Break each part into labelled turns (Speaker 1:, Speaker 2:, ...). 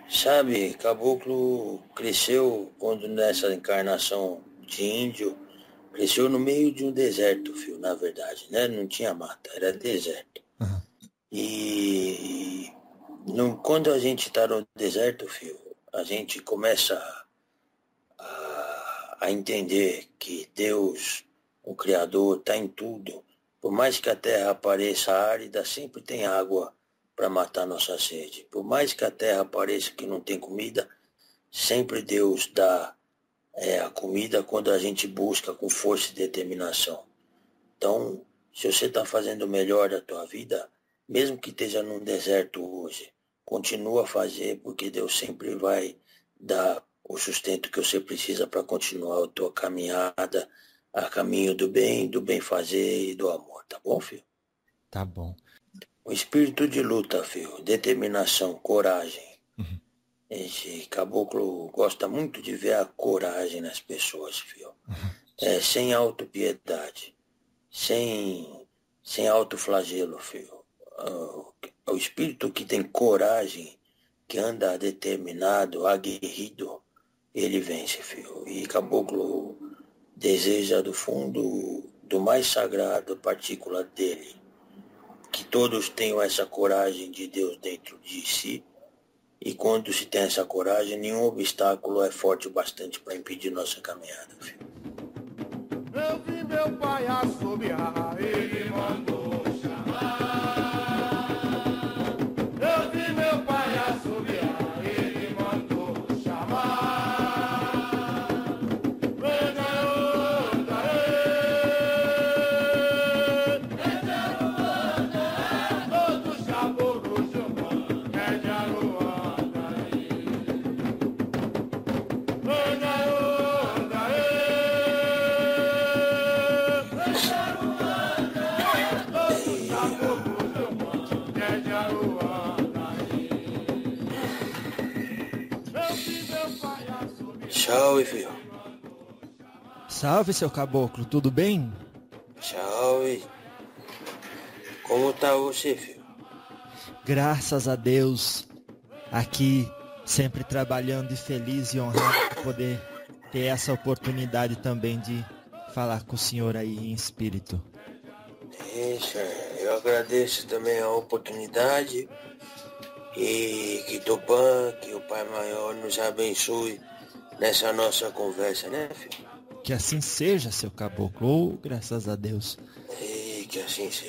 Speaker 1: Sabe, Caboclo cresceu quando nessa encarnação de índio, cresceu no meio de um deserto, filho, na verdade, né? Não tinha mata, era deserto.
Speaker 2: Aham.
Speaker 1: E quando a gente está no deserto, filho, a gente começa a entender que Deus, o Criador, está em tudo. Por mais que a terra pareça árida, sempre tem água para matar nossa sede. Por mais que a terra pareça que não tem comida, sempre Deus dá a comida quando a gente busca com força e determinação. Então, se você está fazendo o melhor da tua vida, mesmo que esteja num deserto hoje, continua a fazer, porque Deus sempre vai dar o sustento que você precisa para continuar a tua caminhada a caminho do bem fazer e do amor, tá bom, filho?
Speaker 2: Tá bom.
Speaker 1: O espírito de luta, filho, determinação, coragem.
Speaker 2: Uhum.
Speaker 1: Esse caboclo gosta muito de ver a coragem nas pessoas, filho. Sem autopiedade, sem, sem autoflagelo, filho. O espírito que tem coragem, que anda determinado, aguerrido, ele vence, filho. E caboclo deseja do fundo do mais sagrado partícula dele, que todos tenham essa coragem de Deus dentro de si. E quando se tem essa coragem, nenhum obstáculo é forte o bastante para impedir nossa caminhada, filho.
Speaker 3: Eu vi meu pai assobiar, ele mandou chamar. Eu vi meu pai assobiar, ele mandou chamar. Venha onda, todos os caboclos de Umbanda, pede a Luanda, venha onda,
Speaker 1: Salve, filho.
Speaker 2: Salve, seu caboclo, tudo bem?
Speaker 1: Salve. Como tá você, filho?
Speaker 2: Graças a Deus, aqui sempre trabalhando e feliz e honrado por poder ter essa oportunidade também de falar com o senhor aí em espírito.
Speaker 1: Isso, eu agradeço também a oportunidade e que Tupã, que o Pai Maior nos abençoe nessa nossa conversa, né, filho?
Speaker 2: Que assim seja, seu caboclo, graças a Deus.
Speaker 1: E que assim seja.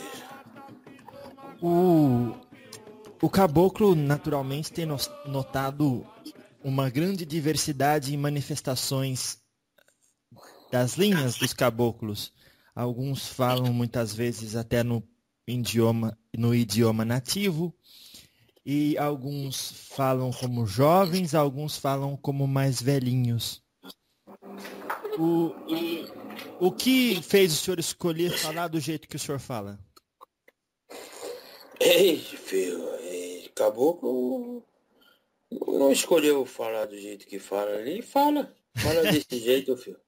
Speaker 2: O caboclo naturalmente tem notado uma grande diversidade em manifestações das linhas dos caboclos. Alguns falam muitas vezes até no idioma nativo, e alguns falam como jovens, alguns falam como mais velhinhos. O que fez o senhor escolher falar do jeito que o senhor fala?
Speaker 1: Ei, filho, Caboclo não escolheu falar do jeito que fala ali, fala desse jeito, filho.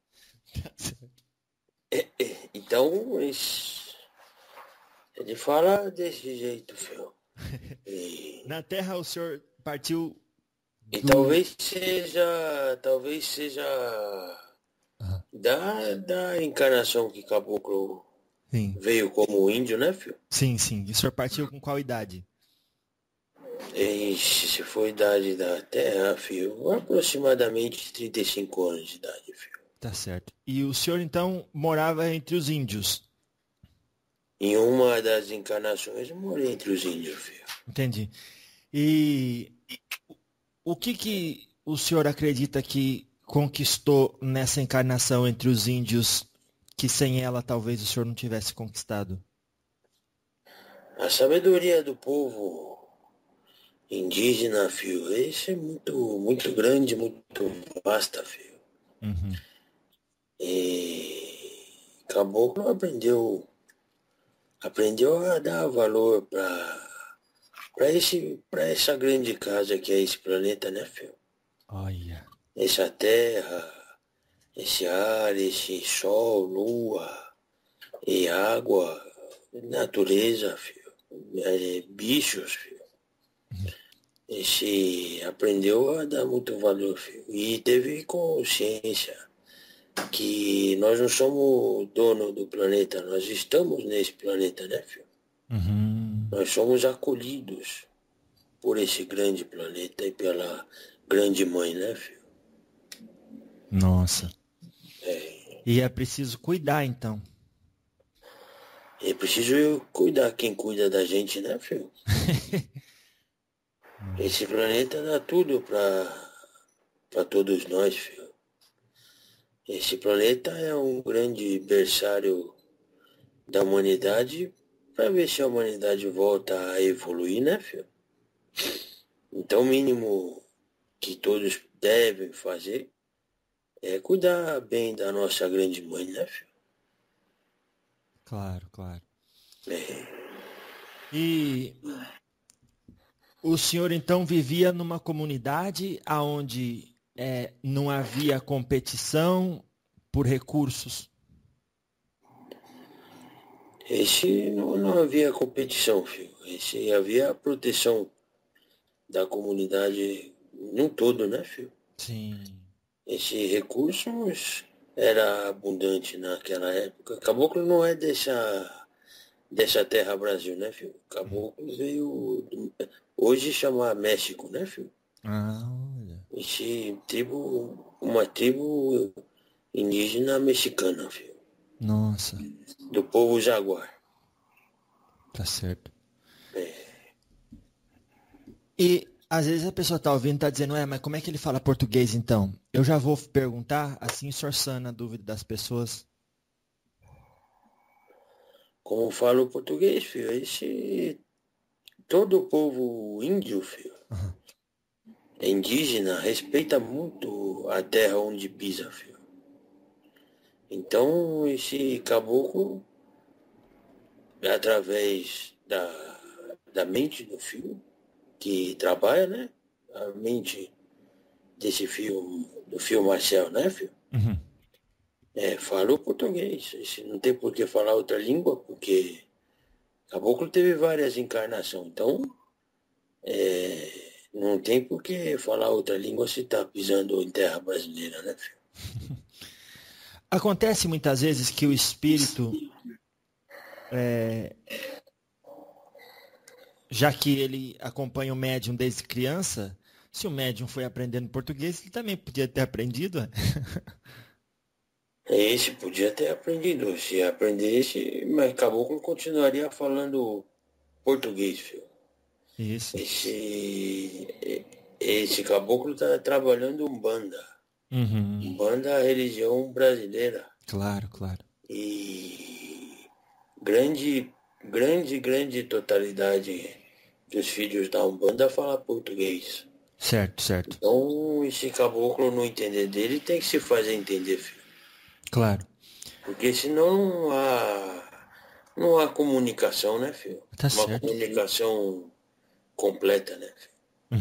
Speaker 1: Então, ele fala desse jeito, filho.
Speaker 2: Na Terra o senhor partiu
Speaker 1: E
Speaker 2: do...
Speaker 1: talvez seja da encarnação que Caboclo
Speaker 2: Sim,
Speaker 1: veio como índio, né, filho?
Speaker 2: sim. E o senhor partiu com qual idade?
Speaker 1: Se for a idade da Terra, filho, aproximadamente 35 anos de idade, filho.
Speaker 2: Tá certo. E o senhor então morava entre os índios?
Speaker 1: Em uma das encarnações eu morei entre os índios, filho.
Speaker 2: Entendi. E o que o senhor acredita que conquistou nessa encarnação entre os índios que sem ela talvez o senhor não tivesse conquistado?
Speaker 1: A sabedoria do povo indígena, filho, isso é muito grande, muito vasta, filho.
Speaker 2: Uhum.
Speaker 1: E Caboclo aprendeu a dar valor para essa grande casa que é esse planeta, né, filho?
Speaker 2: Olha.
Speaker 1: Essa terra, esse ar, esse sol, lua e água, natureza, filho. Bichos, filho. Esse aprendeu a dar muito valor, filho. E teve consciência que nós não somos dono do planeta, nós estamos nesse planeta, né, filho?
Speaker 2: Uhum.
Speaker 1: Nós somos acolhidos por esse grande planeta e pela grande mãe, né, filho?
Speaker 2: Nossa. E é preciso cuidar, então.
Speaker 1: É preciso eu cuidar, quem cuida da gente, né, filho? Esse planeta dá tudo para todos nós, filho. Esse planeta é um grande berçário da humanidade para ver se a humanidade volta a evoluir, né, filho? Então, o mínimo que todos devem fazer é cuidar bem da nossa grande mãe, né, filho?
Speaker 2: Claro, claro.
Speaker 1: É,
Speaker 2: E o senhor então vivia numa comunidade onde não havia competição por recursos?
Speaker 1: esse não havia competição, filho. Esse havia proteção da comunidade num todo, né, filho?
Speaker 2: Sim.
Speaker 1: Esse recurso era abundante naquela época. Caboclo não é dessa terra Brasil, né, filho? Caboclo veio hoje chamar México, né, filho?
Speaker 2: Ah, olha.
Speaker 1: Uma tribo indígena mexicana, filho.
Speaker 2: Nossa,
Speaker 1: Do povo Jaguar.
Speaker 2: tá certo.
Speaker 1: É.
Speaker 2: E às vezes a pessoa tá ouvindo e tá dizendo, mas como é que ele fala português então? Eu já vou perguntar, assim, sorçando a dúvida das pessoas.
Speaker 1: Como falo português, filho, todo o povo índio, filho,
Speaker 2: Aham.
Speaker 1: é indígena, respeita muito a terra onde pisa, filho. Então, esse caboclo, através da mente do filho, que trabalha, né? A mente desse filho, do filho Marcel, né, filho?
Speaker 2: Uhum.
Speaker 1: Fala o português. Esse não tem por que falar outra língua, porque caboclo teve várias encarnações. Então, não tem por que falar outra língua se está pisando em terra brasileira, né, filho?
Speaker 2: Acontece muitas vezes que o espírito, já que ele acompanha o médium desde criança, se o médium foi aprendendo português, ele também podia ter aprendido.
Speaker 1: Esse podia ter aprendido. Se aprendesse, mas caboclo continuaria falando português, filho.
Speaker 2: Isso.
Speaker 1: Esse caboclo está trabalhando Umbanda.
Speaker 2: Uhum.
Speaker 1: Umbanda é a religião brasileira.
Speaker 2: Claro, claro.
Speaker 1: E grande totalidade dos filhos da Umbanda fala português.
Speaker 2: Certo, certo.
Speaker 1: Então, esse caboclo não entender dele tem que se fazer entender, filho.
Speaker 2: Claro.
Speaker 1: Porque senão não há comunicação, né, filho?
Speaker 2: Tá
Speaker 1: Uma
Speaker 2: certo.
Speaker 1: comunicação completa, né, filho?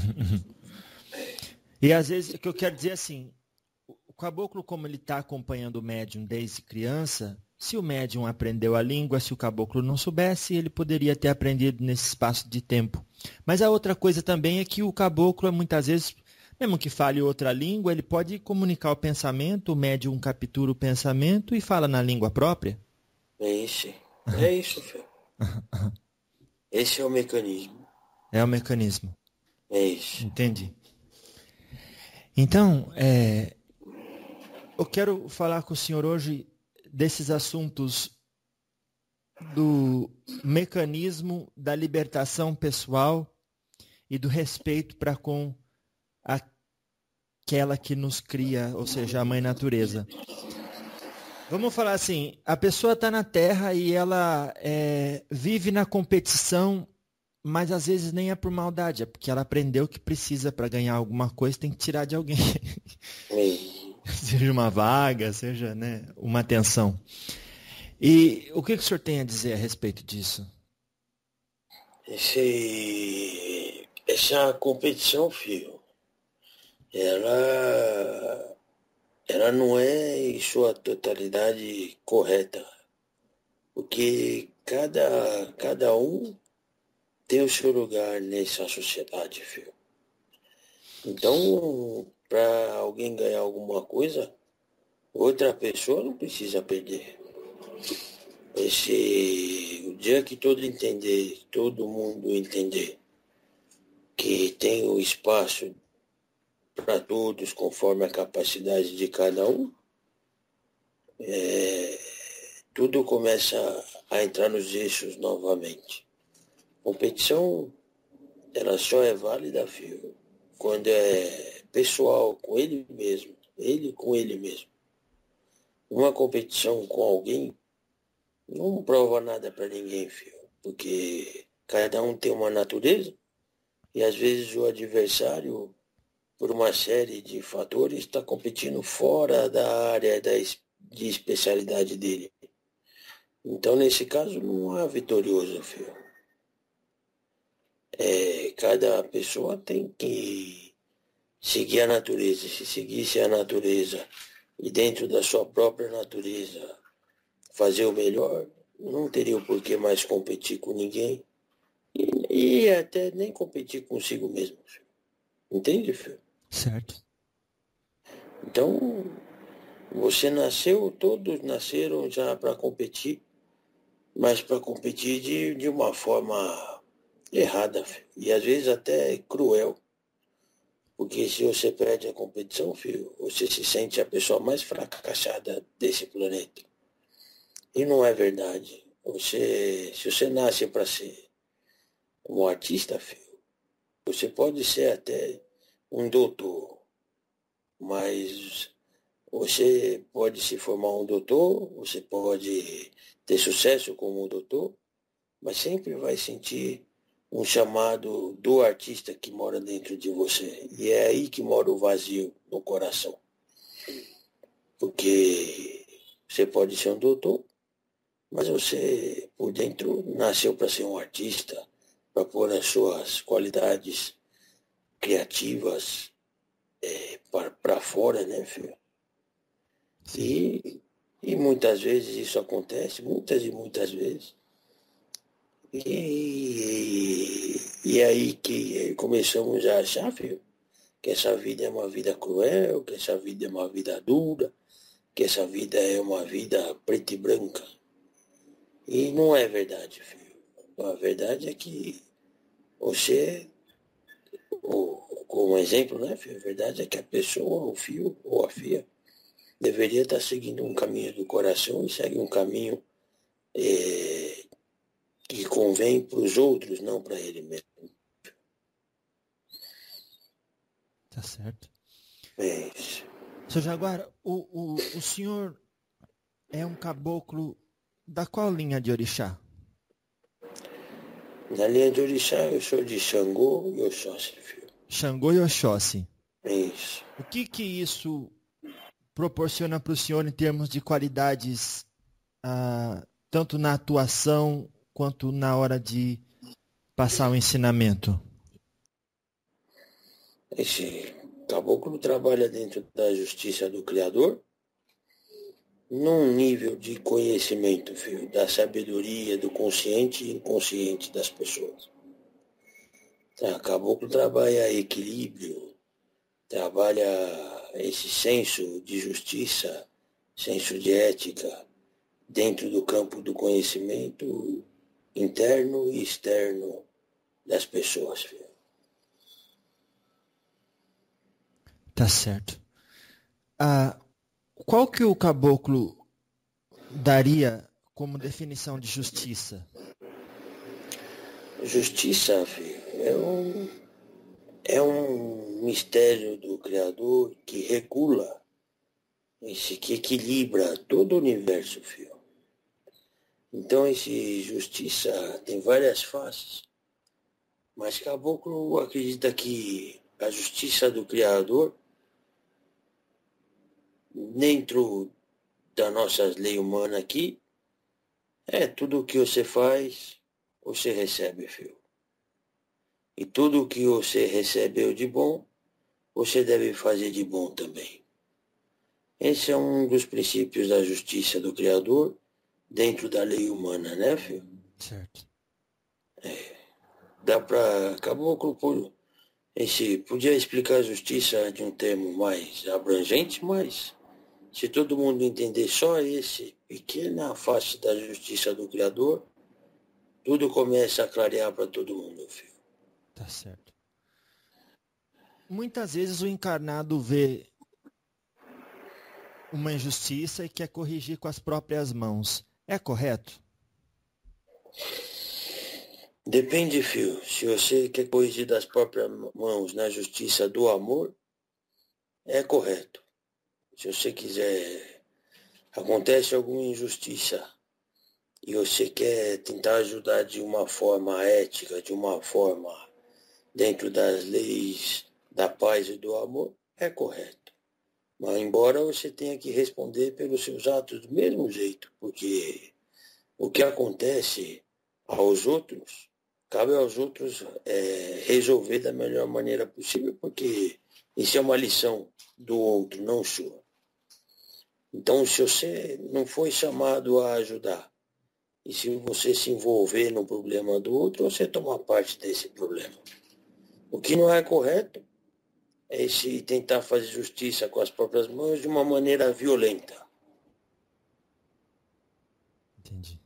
Speaker 2: E às vezes, o que eu quero dizer é assim, o caboclo, como ele está acompanhando o médium desde criança, se o médium aprendeu a língua, se o caboclo não soubesse, ele poderia ter aprendido nesse espaço de tempo. Mas a outra coisa também é que o caboclo, muitas vezes, mesmo que fale outra língua, ele pode comunicar o pensamento, o médium captura o pensamento e fala na língua própria.
Speaker 1: É isso, filho. Esse é o mecanismo.
Speaker 2: É o mecanismo.
Speaker 1: É isso.
Speaker 2: Entendi. Então, eu quero falar com o senhor hoje desses assuntos do mecanismo da libertação pessoal e do respeito para com aquela que nos cria, ou seja, a mãe natureza. Vamos falar assim, a pessoa está na Terra e ela vive na competição, mas às vezes nem é por maldade, é porque ela aprendeu que precisa para ganhar alguma coisa, tem que tirar de alguém. Seja uma vaga, seja, né, uma atenção. E o que o senhor tem a dizer a respeito disso?
Speaker 1: Essa competição, filho, ela não é em sua totalidade correta, porque cada um tem o seu lugar nessa sociedade, filho. Então, para alguém ganhar alguma coisa, outra pessoa não precisa perder. O dia que todo mundo entender que tem o espaço para todos conforme a capacidade de cada um, tudo começa a entrar nos eixos novamente. Competição, ela só é válida, filho, quando é pessoal, com ele mesmo, ele com ele mesmo. Uma competição com alguém não prova nada para ninguém, filho, porque cada um tem uma natureza e às vezes o adversário, por uma série de fatores, está competindo fora da área de especialidade dele. Então, nesse caso, não há vitorioso, filho. Cada pessoa tem que seguir a natureza. Se seguisse a natureza e dentro da sua própria natureza fazer o melhor, não teria o porquê mais competir com ninguém e até nem competir consigo mesmo, filho. Entende, filho?
Speaker 2: Certo.
Speaker 1: Então, todos nasceram já para competir, mas para competir de uma forma errada, filho. E às vezes até cruel. Porque se você perde a competição, filho, você se sente a pessoa mais fracassada desse planeta. E não é verdade. Se você nasce para ser um artista, filho, você pode ser até um doutor, mas você pode se formar um doutor, você pode ter sucesso como um doutor, mas sempre vai sentir um chamado do artista que mora dentro de você. E é aí que mora o vazio no coração. Porque você pode ser um doutor, mas você, por dentro, nasceu para ser um artista, para pôr as suas qualidades criativas para fora, né, filho? E muitas vezes isso acontece, muitas e muitas vezes. E aí que começamos a achar, filho, que essa vida é uma vida cruel, que essa vida é uma vida dura, que essa vida é uma vida preta e branca. E não é verdade, filho. A verdade é que você, como exemplo, né, filho? A verdade é que a pessoa, o filho ou a filha, deveria estar seguindo um caminho do coração e segue um caminho que convém para os outros, não para ele mesmo.
Speaker 2: Tá certo.
Speaker 1: É isso.
Speaker 2: Seu Jaguar, o senhor é um caboclo da qual linha de orixá?
Speaker 1: Na linha de orixá, eu sou de Xangô e Oxóssi, filho.
Speaker 2: Xangô e Oxóssi.
Speaker 1: É isso.
Speaker 2: O que isso proporciona para o senhor em termos de qualidades, tanto na atuação quanto na hora de passar o ensinamento?
Speaker 1: Esse caboclo trabalha dentro da justiça do Criador, num nível de conhecimento, filho, da sabedoria, do consciente e inconsciente das pessoas. Caboclo trabalha equilíbrio, trabalha esse senso de justiça, senso de ética, dentro do campo do conhecimento interno e externo das pessoas, filho.
Speaker 2: Tá certo. Qual que o caboclo daria como definição de justiça?
Speaker 1: Justiça, filho, é um mistério do Criador que regula, que equilibra todo o universo, filho. Então, esse justiça tem várias faces, mas Caboclo acredita que a justiça do Criador, dentro da nossa lei humana aqui, é tudo o que você faz, você recebe, filho. E tudo o que você recebeu de bom, você deve fazer de bom também. Esse é um dos princípios da justiça do Criador dentro da lei humana, né, filho?
Speaker 2: Certo.
Speaker 1: Dá para Caboclo, Esse podia explicar a justiça de um termo mais abrangente, mas se todo mundo entender só esse pequena face da justiça do Criador, tudo começa a clarear para todo mundo, filho.
Speaker 2: Tá certo. Muitas vezes o encarnado vê uma injustiça e quer corrigir com as próprias mãos. É correto?
Speaker 1: Depende, filho. Se você quer corrigir das próprias mãos na justiça do amor, é correto. Se você quiser, acontece alguma injustiça e você quer tentar ajudar de uma forma ética, de uma forma dentro das leis da paz e do amor, é correto. Mas embora você tenha que responder pelos seus atos do mesmo jeito, porque o que acontece aos outros, cabe aos outros resolver da melhor maneira possível, porque isso é uma lição do outro, não sua. Então, se você não foi chamado a ajudar, e se você se envolver no problema do outro, você toma parte desse problema. O que não é correto é esse tentar fazer justiça com as próprias mãos de uma maneira violenta.
Speaker 2: Entendi.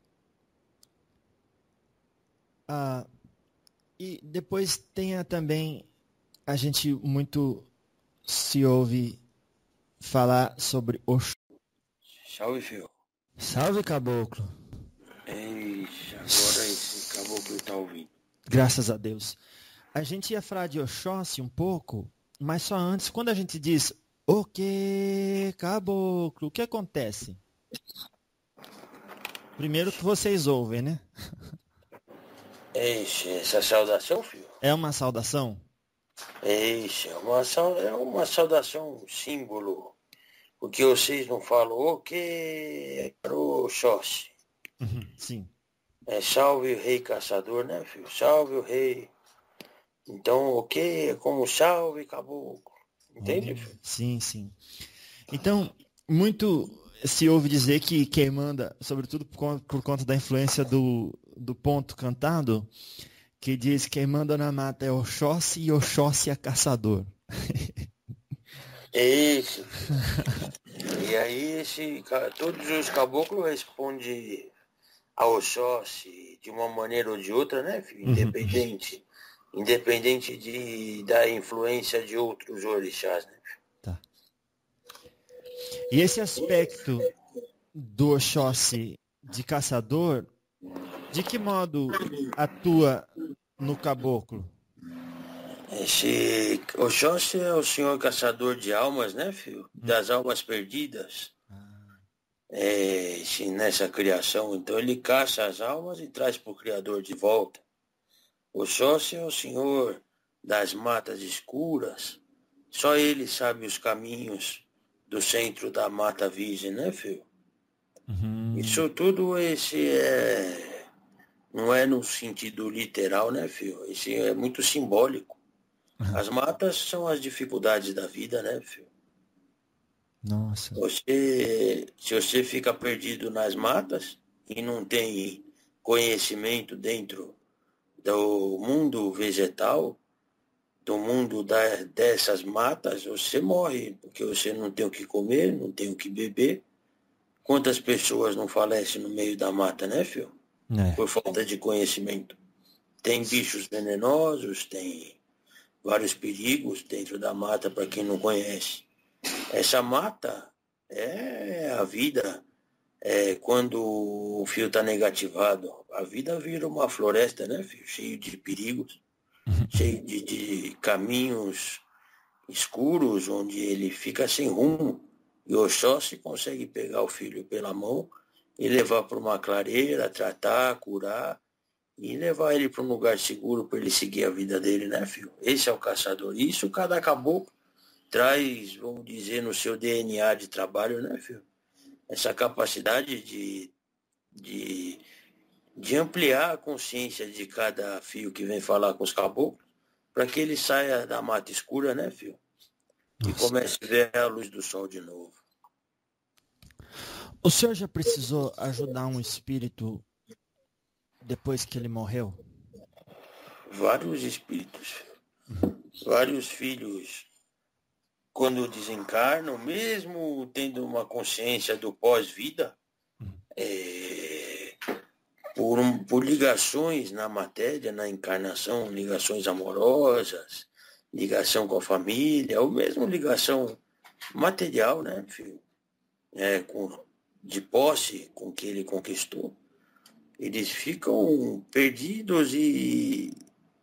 Speaker 2: E depois tem também, a gente muito se ouve falar sobre Oxum.
Speaker 1: Salve, filho.
Speaker 2: Salve, caboclo.
Speaker 1: Eixa, agora esse caboclo tá ouvindo.
Speaker 2: Graças a Deus. A gente ia falar de Oxóssi um pouco, mas só antes, quando a gente diz o que, caboclo, o que acontece? Primeiro que vocês ouvem, né?
Speaker 1: Eixa, essa saudação, filho?
Speaker 2: É uma saudação?
Speaker 1: Eixa, é uma saudação, símbolo. Porque vocês não falam o que para o Oxóssi.
Speaker 2: Sim.
Speaker 1: É salve o rei caçador, né, filho? Salve o rei. Então, o que é como salve caboclo. Entende, filho?
Speaker 2: Sim, sim. Então, muito se ouve dizer que quem manda, sobretudo por conta da influência do ponto cantado, que diz que quem manda na mata é Oxóssi e Oxóssi é caçador.
Speaker 1: É isso. E aí, todos os caboclos respondem ao Oxóssi de uma maneira ou de outra, né, filho? Independente da influência de outros orixás, né?
Speaker 2: Tá. E esse aspecto do Oxóssi de caçador, de que modo atua no caboclo?
Speaker 1: Esse Oxóssi é o senhor caçador de almas, né, filho? Das almas perdidas. Nessa criação. Então ele caça as almas e traz para o Criador de volta. Oxóssi é o senhor das matas escuras. Só ele sabe os caminhos do centro da mata virgem, né, filho? Isso tudo não é no sentido literal, né, filho? Esse é muito simbólico. As matas são as dificuldades da vida, né, filho?
Speaker 2: Nossa.
Speaker 1: Se você fica perdido nas matas e não tem conhecimento dentro do mundo vegetal, do mundo dessas matas, você morre, porque você não tem o que comer, não tem o que beber. Quantas pessoas não falecem no meio da mata, né, filho? Por falta de conhecimento. Tem bichos venenosos, tem vários perigos dentro da mata para quem não conhece. Essa mata é a vida. Quando o fio está negativado, a vida vira uma floresta, né, filho? Cheio de perigos, cheio de caminhos escuros, onde ele fica sem rumo. E o Oxóssi consegue pegar o filho pela mão e levar para uma clareira, tratar, curar e levar ele para um lugar seguro para ele seguir a vida dele, né, filho? Esse é o caçador. Isso cada caboclo traz, vamos dizer, no seu DNA de trabalho, né, filho? Essa capacidade de ampliar a consciência de cada fio que vem falar com os caboclos, para que ele saia da mata escura, né, filho? E comece a ver a luz do sol de novo.
Speaker 2: O senhor já precisou ajudar um espírito depois que ele morreu?
Speaker 1: Vários espíritos, filho. Vários filhos, quando desencarnam, mesmo tendo uma consciência do pós-vida, por ligações na matéria, na encarnação, ligações amorosas, ligação com a família, ou mesmo ligação material, né, filho? De posse com que ele conquistou, eles ficam perdidos e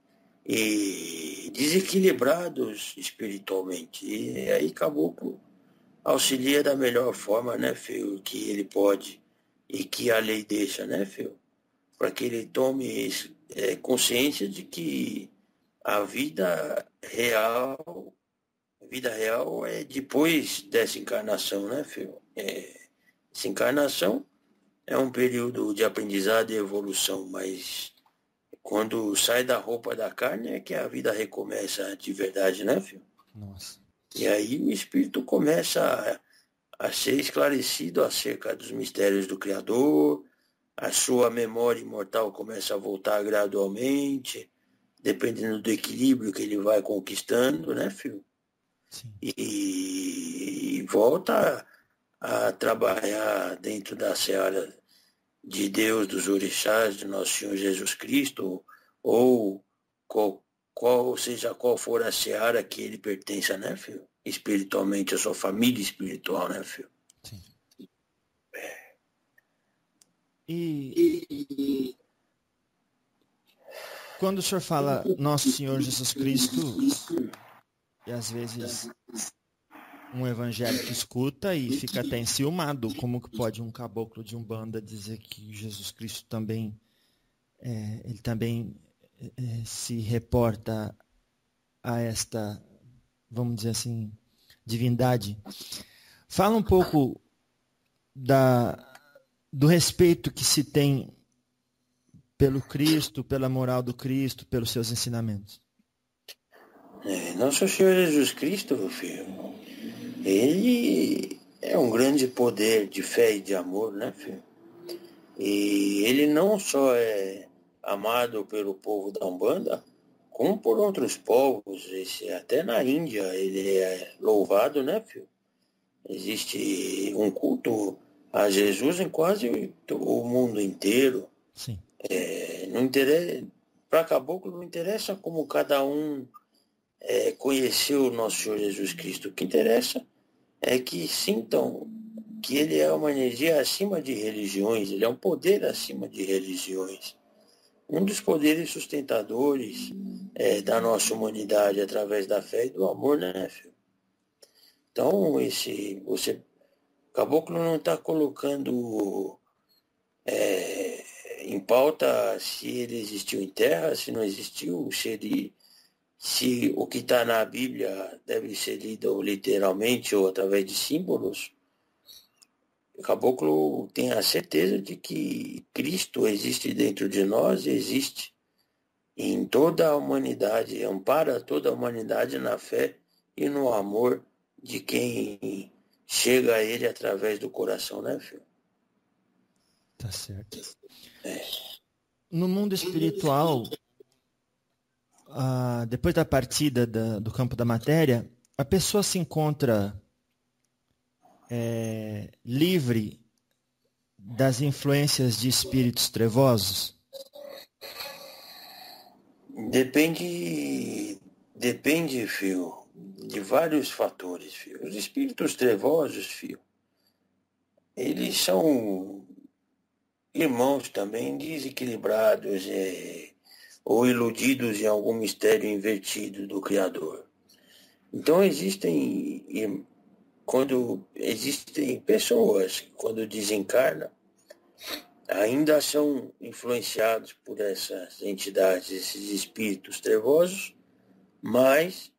Speaker 1: desequilibrados espiritualmente. E aí Caboclo auxilia da melhor forma, né, filho, que ele pode e que a lei deixa, né, filho? Para que ele tome consciência de que a vida real é depois dessa encarnação, né, filho? Essa encarnação é um período de aprendizado e evolução, mas quando sai da roupa da carne é que a vida recomeça de verdade, né, filho?
Speaker 2: Nossa.
Speaker 1: E aí o espírito começa a ser esclarecido acerca dos mistérios do Criador, a sua memória imortal começa a voltar gradualmente, dependendo do equilíbrio que ele vai conquistando, né, filho?
Speaker 2: Sim.
Speaker 1: E volta a trabalhar dentro da seara de Deus, dos orixás, de nosso Senhor Jesus Cristo, ou seja qual for a seara que ele pertença, né, filho? Espiritualmente, a sua família espiritual, né, filho?
Speaker 2: Sim. E quando o senhor fala Nosso Senhor Jesus Cristo, e às vezes um evangélico escuta e fica até enciumado, como que pode um caboclo de Umbanda dizer que Jesus Cristo também, ele também se reporta a esta, vamos dizer assim, divindade. Fala um pouco do respeito que se tem pelo Cristo, pela moral do Cristo, pelos seus ensinamentos.
Speaker 1: Nosso Senhor Jesus Cristo, meu filho, ele é um grande poder de fé e de amor, né, filho? E ele não só é amado pelo povo da Umbanda, como por outros povos. Até na Índia ele é louvado, né, filho? Existe um culto a Jesus em quase o mundo inteiro.
Speaker 2: Sim.
Speaker 1: Não interessa, para Caboclo não interessa como cada um conheceu o nosso Senhor Jesus Cristo. O que interessa é que sintam que ele é uma energia acima de religiões, ele é um poder acima de religiões. Um dos poderes sustentadores da nossa humanidade através da fé e do amor, né, filho? Então, Caboclo não está colocando em pauta se ele existiu em terra, se não existiu, se o que está na Bíblia deve ser lido literalmente ou através de símbolos. O Caboclo tem a certeza de que Cristo existe dentro de nós e existe em toda a humanidade, ampara toda a humanidade na fé e no amor de quem chega a ele através do coração, né, filho?
Speaker 2: Tá certo. No mundo espiritual, depois da partida do campo da matéria, a pessoa se encontra livre das influências de espíritos trevosos?
Speaker 1: Depende, filho, de vários fatores, filho. Os espíritos trevosos, filho, eles são irmãos também desequilibrados ou iludidos em algum mistério invertido do Criador. Então quando existem pessoas que quando desencarnam, ainda são influenciados por essas entidades, esses espíritos trevosos, mas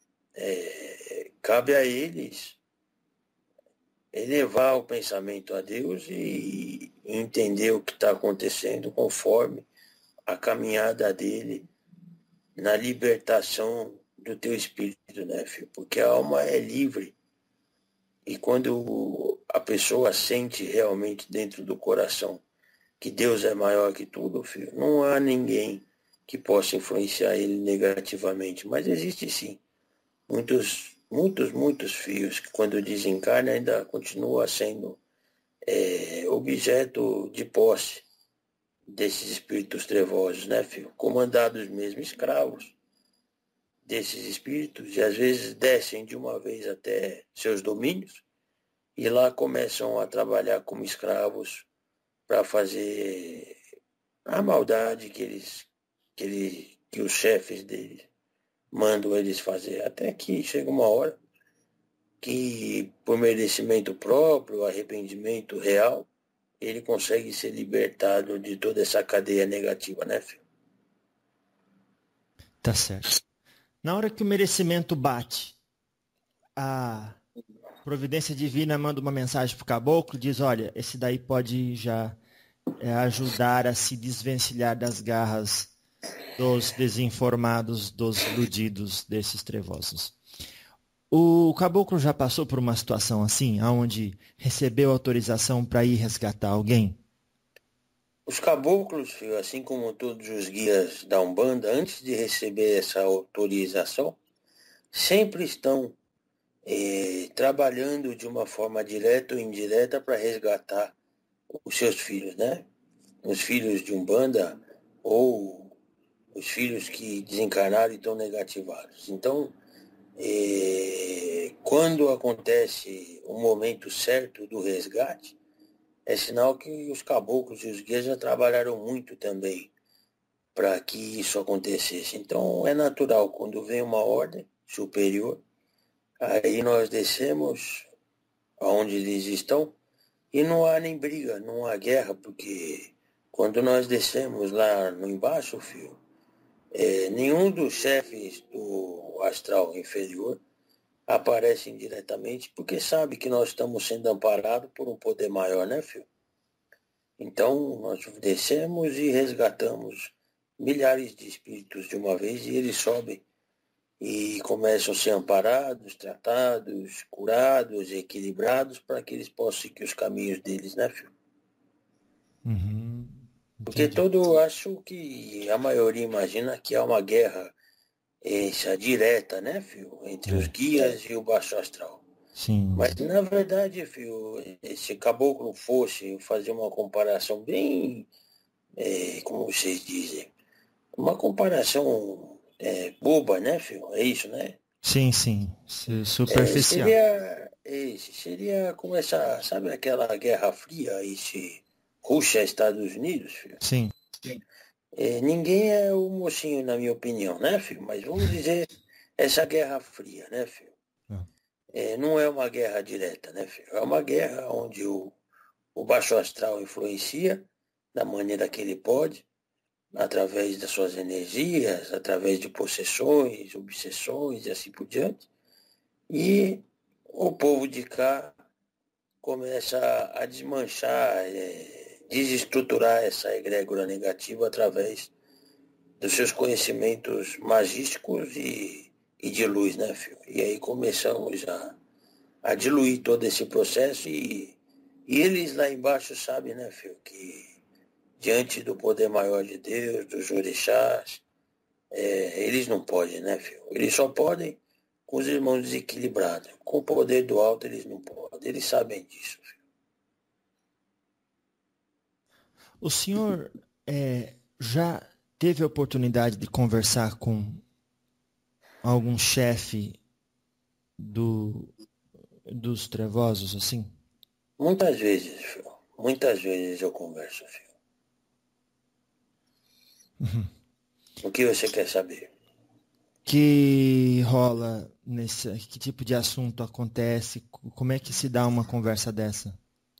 Speaker 1: cabe a eles elevar o pensamento a Deus e entender o que está acontecendo conforme a caminhada dele na libertação do teu espírito, né, filho? Porque a alma é livre. E quando a pessoa sente realmente dentro do coração que Deus é maior que tudo, filho, não há ninguém que possa influenciar ele negativamente. Mas existe sim muitos fios que quando desencarna ainda continua sendo objeto de posse desses espíritos trevosos, né, filho? Comandados mesmo, escravos desses espíritos, e às vezes descem de uma vez até seus domínios e lá começam a trabalhar como escravos para fazer a maldade que os chefes deles mandam eles fazer. Até que chega uma hora que, por merecimento próprio, arrependimento real, ele consegue ser libertado de toda essa cadeia negativa, né, filho?
Speaker 2: Tá certo. Na hora que o merecimento bate, a providência divina manda uma mensagem pro caboclo, diz, olha, esse daí pode já ajudar a se desvencilhar das garras dos desinformados, dos iludidos, desses trevosos. O caboclo já passou por uma situação assim, onde recebeu autorização para ir resgatar alguém?
Speaker 1: Os caboclos, filho, assim como todos os guias da Umbanda, antes de receber essa autorização, sempre estão trabalhando de uma forma direta ou indireta para resgatar os seus filhos, né? Os filhos de Umbanda ou os filhos que desencarnaram e estão negativados. Então, quando acontece o momento certo do resgate, é sinal que os caboclos e os guias já trabalharam muito também para que isso acontecesse. Então, é natural, quando vem uma ordem superior, aí nós descemos aonde eles estão e não há nem briga, não há guerra, porque quando nós descemos lá no embaixo, filho, nenhum dos chefes do astral inferior aparecem diretamente, porque sabe que nós estamos sendo amparados por um poder maior, né, filho? Então, nós descemos e resgatamos milhares de espíritos de uma vez e eles sobem e começam a ser amparados, tratados, curados, equilibrados para que eles possam seguir os caminhos deles, né, filho?
Speaker 2: Uhum,
Speaker 1: Porque acho que a maioria imagina que há uma guerra essa direta, né, filho, entre os guias e o baixo astral.
Speaker 2: Sim.
Speaker 1: Mas, na verdade, filho, se caboclo fosse fazer uma comparação bem, como vocês dizem, uma comparação boba, né, filho? É isso, né?
Speaker 2: Sim, superficial.
Speaker 1: Seria como essa, sabe aquela Guerra Fria, Rússia, Estados Unidos, filho?
Speaker 2: Sim.
Speaker 1: Ninguém é o mocinho, na minha opinião, né, filho? Mas vamos dizer essa Guerra Fria, né, filho? Não é uma guerra direta, né, filho? É uma guerra onde o baixo astral influencia da maneira que ele pode, através das suas energias, através de possessões, obsessões e assim por diante. E o povo de cá começa a desmanchar, desestruturar essa egrégora negativa através dos seus conhecimentos magísticos e de luz, né, filho? E aí começamos a diluir todo esse processo e eles lá embaixo sabem, né, filho, que diante do poder maior de Deus, dos orixás, eles não podem, né, filho? Eles só podem com os irmãos desequilibrados. Com o poder do alto eles não podem. Eles sabem disso, filho.
Speaker 2: O senhor já teve a oportunidade de conversar com algum chefe dos trevosos, assim?
Speaker 1: Muitas vezes, filho. Muitas vezes eu converso, filho.
Speaker 2: Uhum.
Speaker 1: O que você quer saber?
Speaker 2: Que rola que tipo de assunto acontece? Como é que se dá uma conversa dessa?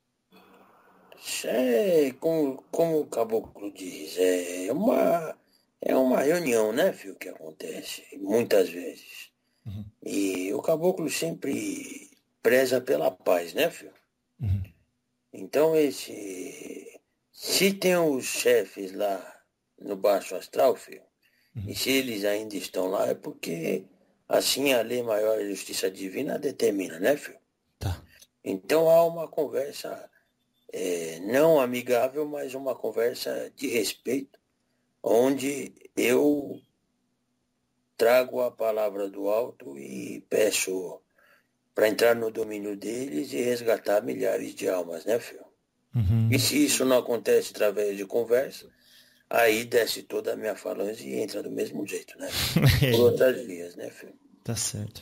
Speaker 1: Como o caboclo diz, é uma reunião, né, filho, que acontece muitas vezes.
Speaker 2: Uhum.
Speaker 1: E o caboclo sempre preza pela paz, né, filho?
Speaker 2: Uhum.
Speaker 1: Então, se tem os chefes lá no baixo astral, filho, e se eles ainda estão lá, é porque assim a lei maior e a justiça divina determina, né, filho?
Speaker 2: Tá.
Speaker 1: Então há uma conversa não amigável, mas uma conversa de respeito onde eu trago a palavra do alto e peço para entrar no domínio deles e resgatar milhares de almas, né, filho?
Speaker 2: Uhum.
Speaker 1: E se isso não acontece através de conversa, aí desce toda a minha falange e entra do mesmo jeito, né? Por outras vias, né, filho?
Speaker 2: Tá certo.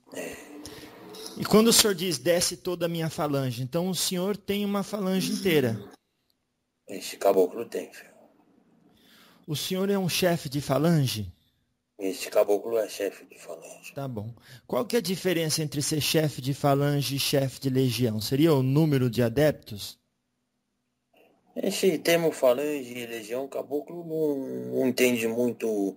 Speaker 2: E quando o senhor diz desce toda a minha falange, então o senhor tem uma falange inteira.
Speaker 1: Esse caboclo tem, filho.
Speaker 2: O senhor é um chefe de falange?
Speaker 1: Esse caboclo é chefe de falange.
Speaker 2: Tá bom. Qual que é a diferença entre ser chefe de falange e chefe de legião? Seria o número de adeptos?
Speaker 1: Esse termo falange e legião, caboclo não entende muito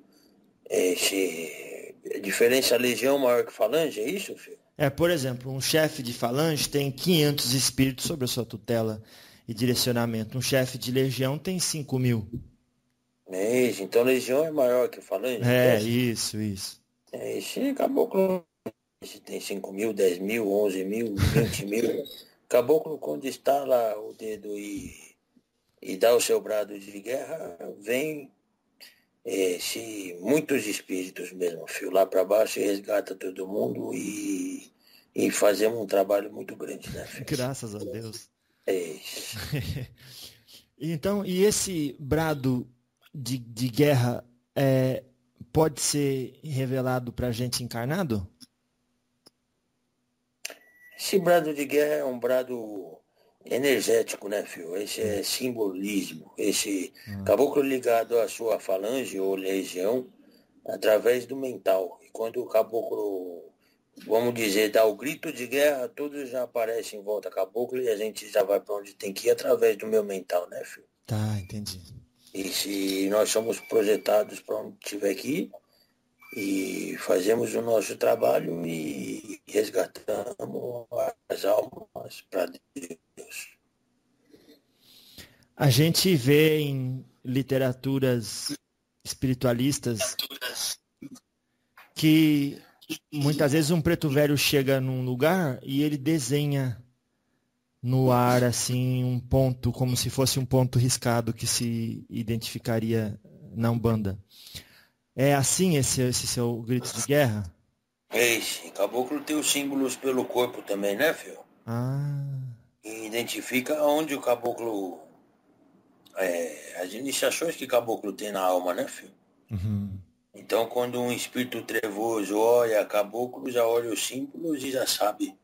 Speaker 1: a diferença legião maior que falange, é isso, filho?
Speaker 2: Por exemplo, um chefe de falange tem 500 espíritos sob a sua tutela e direcionamento. Um chefe de legião tem 5.000.
Speaker 1: É isso, então legião é maior que falange?
Speaker 2: Isso.
Speaker 1: Esse caboclo esse tem 5.000, 10.000, 11.000, 20.000. Caboclo, quando estala o dedo e dá o seu brado de guerra, vem muitos espíritos mesmo, fio lá para baixo e resgata todo mundo e fazemos um trabalho muito grande, né, filho?
Speaker 2: Graças a Deus.
Speaker 1: É isso.
Speaker 2: Então, e esse brado de guerra pode ser revelado para gente encarnado?
Speaker 1: Esse brado de guerra é um brado energético, né, filho? Esse é simbolismo. Esse caboclo ligado à sua falange ou legião através do mental. E quando o caboclo, vamos dizer, dá o grito de guerra, todos já aparecem em volta do caboclo e a gente já vai para onde tem que ir através do meu mental, né, filho?
Speaker 2: Tá, entendi.
Speaker 1: E se nós somos projetados para onde tiver que ir, e fazemos o nosso trabalho e resgatamos as almas para Deus.
Speaker 2: A gente vê em literaturas espiritualistas que muitas vezes um preto velho chega num lugar e ele desenha no ar assim um ponto, como se fosse um ponto riscado que se identificaria na Umbanda. É assim esse seu grito de guerra?
Speaker 1: Esse caboclo tem os símbolos pelo corpo também, né, filho? E identifica onde o caboclo. As iniciações que caboclo tem na alma, né, filho?
Speaker 2: Uhum.
Speaker 1: Então, quando um espírito trevoso olha caboclo, já olha os símbolos e já sabe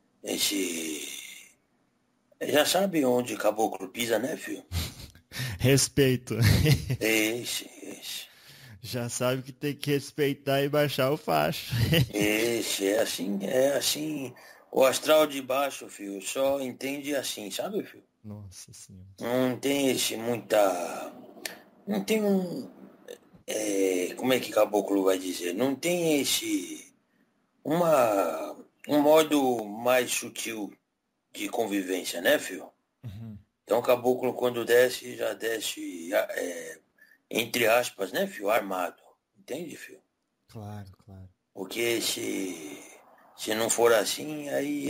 Speaker 1: já sabe onde caboclo pisa, né, filho?
Speaker 2: Respeito.
Speaker 1: Esse.
Speaker 2: Já sabe que tem que respeitar e baixar o facho.
Speaker 1: Esse, é assim. O astral de baixo, filho, só entende assim, sabe, filho?
Speaker 2: Nossa Senhora.
Speaker 1: Não tem não tem como é que caboclo vai dizer? Não tem um modo mais sutil de convivência, né, filho?
Speaker 2: Uhum.
Speaker 1: Então, caboclo, quando desce, já desce, entre aspas, né, filho? Armado. Entende, filho?
Speaker 2: Claro.
Speaker 1: Porque se não for assim, aí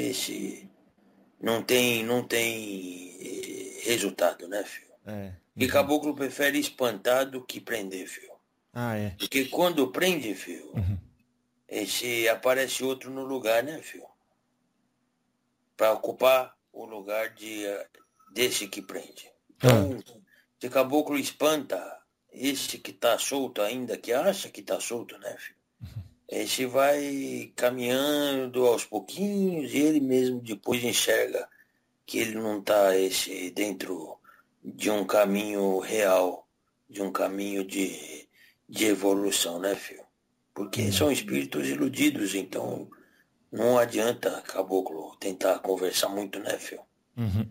Speaker 1: não tem resultado, né, filho? E caboclo prefere espantar do que prender, filho.
Speaker 2: É.
Speaker 1: Porque quando prende, filho,
Speaker 2: Uhum.
Speaker 1: aparece outro no lugar, né, filho? Para ocupar o lugar desse que prende. Então, se caboclo espanta esse que tá solto ainda, que acha que tá solto, né, filho? Esse vai caminhando aos pouquinhos e ele mesmo depois enxerga que ele não está dentro de um caminho real, de um caminho de evolução, né, filho? Porque são espíritos iludidos, então não adianta caboclo tentar conversar muito, né, filho?
Speaker 2: Uhum.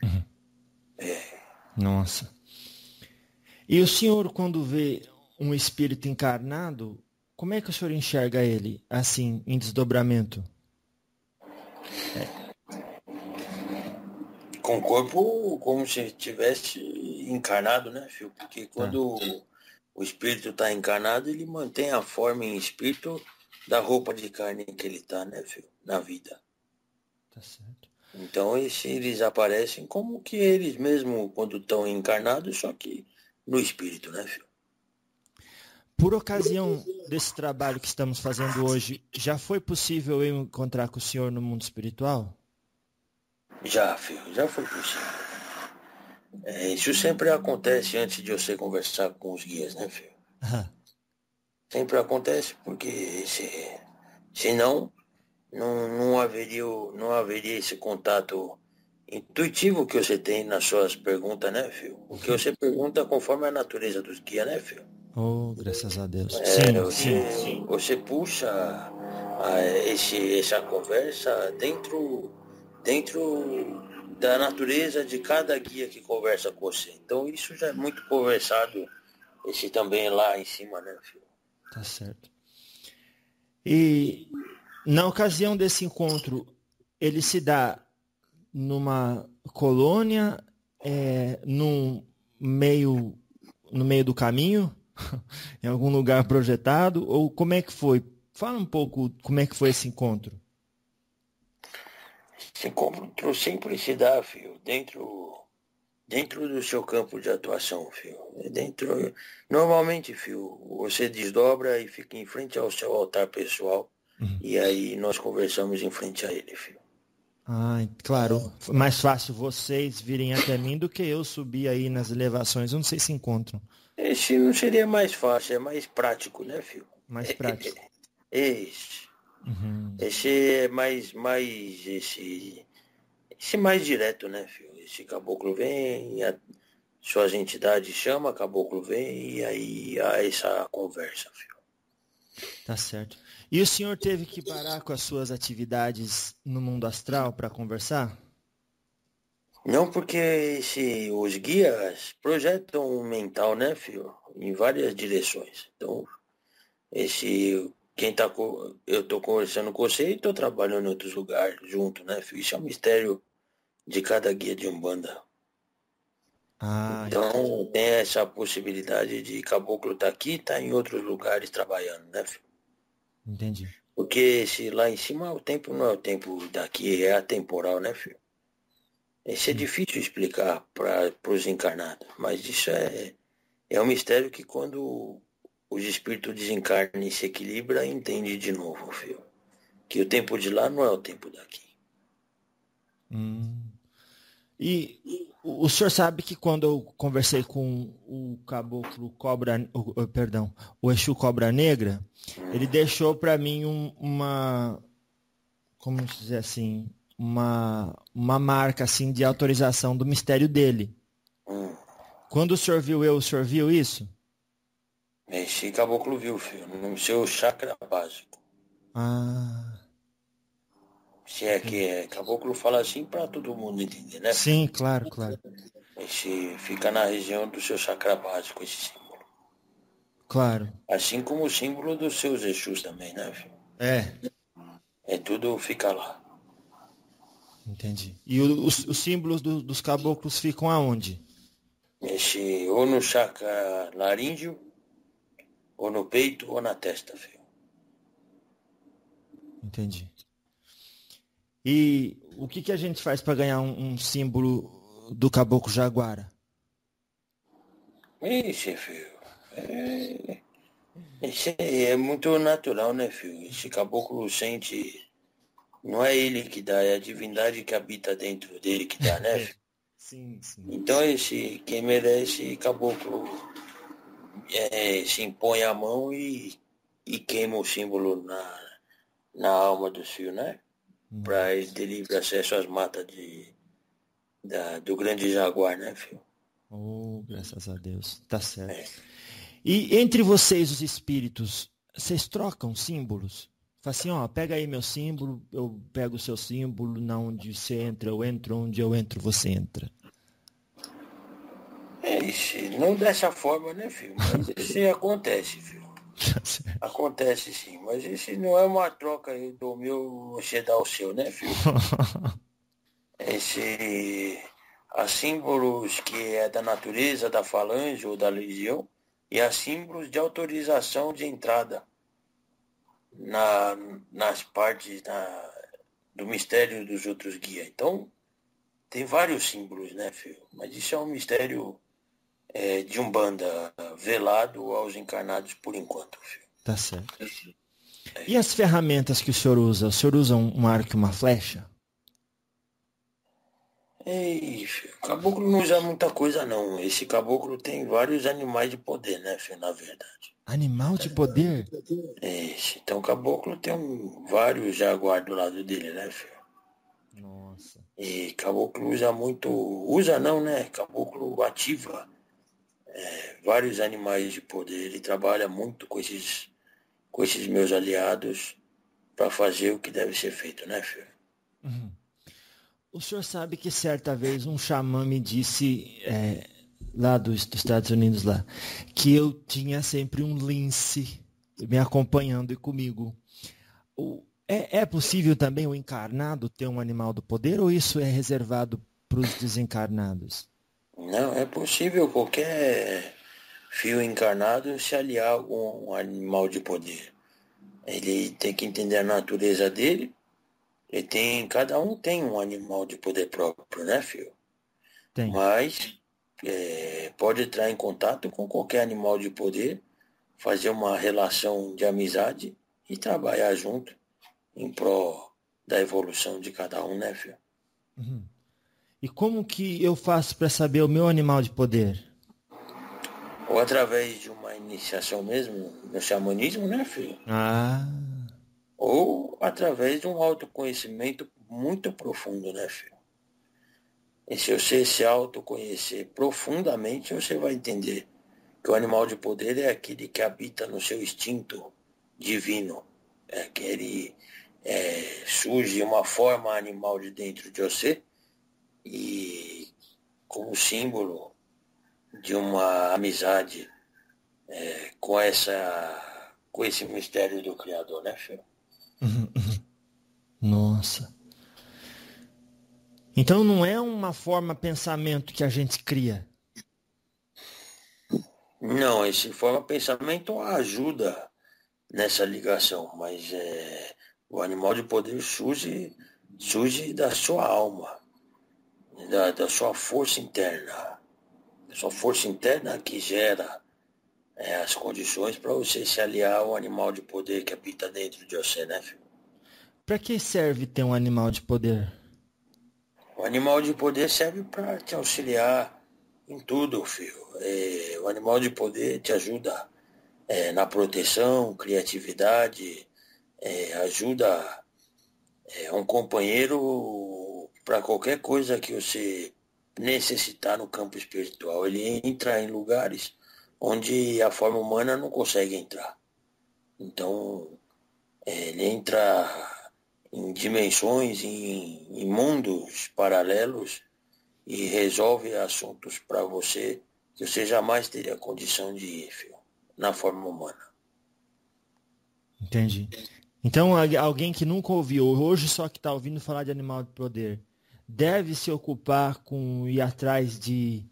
Speaker 2: Nossa. E o senhor, quando vê um espírito encarnado, como é que o senhor enxerga ele, assim, em desdobramento?
Speaker 1: Com o corpo como se estivesse encarnado, né, filho? Porque quando o espírito está encarnado, ele mantém a forma em espírito da roupa de carne que ele está, né, filho? Na vida.
Speaker 2: Tá certo.
Speaker 1: Então eles aparecem como que eles mesmo quando estão encarnados, só que no espírito, né, filho?
Speaker 2: Por ocasião desse trabalho que estamos fazendo hoje, já foi possível eu encontrar com o senhor no mundo espiritual?
Speaker 1: Já, filho, já foi possível. Isso sempre acontece antes de você conversar com os guias, né, filho? Sempre acontece porque senão não haveria esse contato intuitivo que você tem nas suas perguntas, né, filho? Porque você pergunta conforme a natureza dos guias, né, filho?
Speaker 2: Oh, graças a Deus. Sim, sim.
Speaker 1: Você puxa essa conversa dentro da natureza de cada guia que conversa com você. Então isso já é muito conversado, esse também lá em cima, né, filho?
Speaker 2: Tá certo. E na ocasião desse encontro, ele se dá numa colônia, no meio do caminho, em algum lugar projetado, ou como é que foi? Fala um pouco como é que foi esse encontro.
Speaker 1: Esse encontro sempre se dá, filho, dentro do seu campo de atuação, filho. Normalmente, filho, você desdobra e fica em frente ao seu altar pessoal, e aí nós conversamos em frente a ele, filho.
Speaker 2: Ah, claro. Mais fácil vocês virem até mim do que eu subir aí nas elevações. Eu não sei se encontram.
Speaker 1: Esse não seria mais fácil, é mais prático, né, filho?
Speaker 2: Mais prático.
Speaker 1: Esse.
Speaker 2: Uhum.
Speaker 1: Esse é esse mais direto, né, filho? Esse caboclo vem, suas entidades chamam, caboclo vem, e aí há essa conversa, filho.
Speaker 2: Tá certo. E o senhor teve que parar com as suas atividades no mundo astral para conversar?
Speaker 1: Não, porque os guias projetam o mental, né, filho? Em várias direções. Então, eu tô conversando com você e tô trabalhando em outros lugares junto, né, filho? Isso é um mistério de cada guia de Umbanda.
Speaker 2: Ah,
Speaker 1: Então, tem essa possibilidade de caboclo tá aqui, tá em outros lugares trabalhando, né, filho?
Speaker 2: entendi.
Speaker 1: Porque esse lá em cima, o tempo não é o tempo daqui, é atemporal, né, filho? Isso é difícil explicar para os encarnados, mas isso é um mistério que quando os espíritos desencarnam e se equilibra, entende de novo, filho. Que o tempo de lá não é o tempo daqui.
Speaker 2: E o senhor sabe que quando eu conversei com o caboclo cobra, perdão, o Exu Cobra Negra, ele deixou para mim como dizer assim, uma marca assim de autorização do mistério dele. Quando o senhor viu isso?
Speaker 1: Esse caboclo viu, filho, no seu chakra básico.
Speaker 2: Ah,
Speaker 1: Se é que caboclo fala assim para todo mundo entender, né, filho?
Speaker 2: sim, claro, claro.
Speaker 1: Esse fica na região do seu chakra básico, esse símbolo.
Speaker 2: Claro.
Speaker 1: Assim como o símbolo dos seus Exus também, né, filho?
Speaker 2: É,
Speaker 1: Tudo fica lá.
Speaker 2: entendi. E os símbolos dos caboclos ficam aonde?
Speaker 1: Ou no chakra laríngeo, ou no peito, ou na testa, filho.
Speaker 2: Entendi. E o que a gente faz para ganhar um símbolo do caboclo jaguara?
Speaker 1: Ixi, filho. Esse é muito natural, né, filho? Esse caboclo sente. Não é ele que dá, é a divindade que habita dentro dele que dá, né, filho?
Speaker 2: Sim, sim.
Speaker 1: Então quem merece caboclo se impõe a mão e queima o símbolo na alma do filho, né? Para ele ter livre acesso às matas do grande jaguar, né, filho?
Speaker 2: Oh, graças a Deus. Tá certo. E entre vocês, os espíritos, vocês trocam símbolos? Fala assim, ó, pega aí meu símbolo, eu pego o seu símbolo, na onde você entra, eu entro, onde eu entro, você entra.
Speaker 1: Não dessa forma, né, filho? Mas isso acontece, filho. Acontece sim, mas esse não é uma troca, eu dou o meu, você dá o seu, né, filho? Há símbolos que é da natureza, da falange ou da legião, e há símbolos de autorização de entrada nas partes do mistério dos outros guias. Então, tem vários símbolos, né, filho? Mas isso é um mistério de Umbanda velado aos encarnados por enquanto, filho.
Speaker 2: Tá certo. E as ferramentas que o senhor usa? O senhor usa um arco e uma flecha?
Speaker 1: Ei, filho, caboclo não usa muita coisa não. Esse caboclo tem vários animais de poder, né, filho, na verdade.
Speaker 2: Animal de poder?
Speaker 1: Então o caboclo tem vários jaguar do lado dele, né, filho?
Speaker 2: Nossa.
Speaker 1: E caboclo usa muito, usa não, né? Caboclo ativa vários animais de poder. Ele trabalha muito com esses meus aliados para fazer o que deve ser feito, né, filho?
Speaker 2: Uhum. O senhor sabe que certa vez um xamã me disse, lá dos Estados Unidos, lá, que eu tinha sempre um lince me acompanhando e comigo. É possível também o encarnado ter um animal do poder ou isso é reservado para os desencarnados?
Speaker 1: Não, é possível qualquer fio encarnado se aliar a algum animal de poder. Ele tem que entender a natureza dele. Cada um tem um animal de poder próprio, né, filho?
Speaker 2: Tem.
Speaker 1: Mas pode entrar em contato com qualquer animal de poder, fazer uma relação de amizade e trabalhar junto em prol da evolução de cada um, né, filho?
Speaker 2: Uhum. E como que eu faço para saber o meu animal de poder?
Speaker 1: Ou através de uma iniciação mesmo no xamanismo, né, filho?
Speaker 2: Ah,
Speaker 1: Ou através de um autoconhecimento muito profundo, né, filho? E se você se autoconhecer profundamente, você vai entender que o animal de poder é aquele que habita no seu instinto divino. É que ele surge uma forma animal de dentro de você e como símbolo de uma amizade com esse mistério do Criador, né, filho?
Speaker 2: nossa. Então não é uma forma pensamento que a gente cria.
Speaker 1: Não, esse forma pensamento ajuda nessa ligação, mas o animal de poder surge da sua alma, da sua força interna. A sua força interna que gera as condições para você se aliar ao animal de poder que habita dentro de você, né, filho?
Speaker 2: Para que serve ter um animal de poder?
Speaker 1: O animal de poder serve para te auxiliar em tudo, filho. O animal de poder te ajuda na proteção, criatividade, ajuda um companheiro para qualquer coisa que você necessitar no campo espiritual. Ele entra em lugares onde a forma humana não consegue entrar. Então, ele entra em dimensões, em mundos paralelos e resolve assuntos para você que você jamais teria condição de ir, filho, na forma humana.
Speaker 2: Entendi. Então alguém que nunca ouviu, hoje só que está ouvindo falar de animal de poder, deve se ocupar com ir atrás de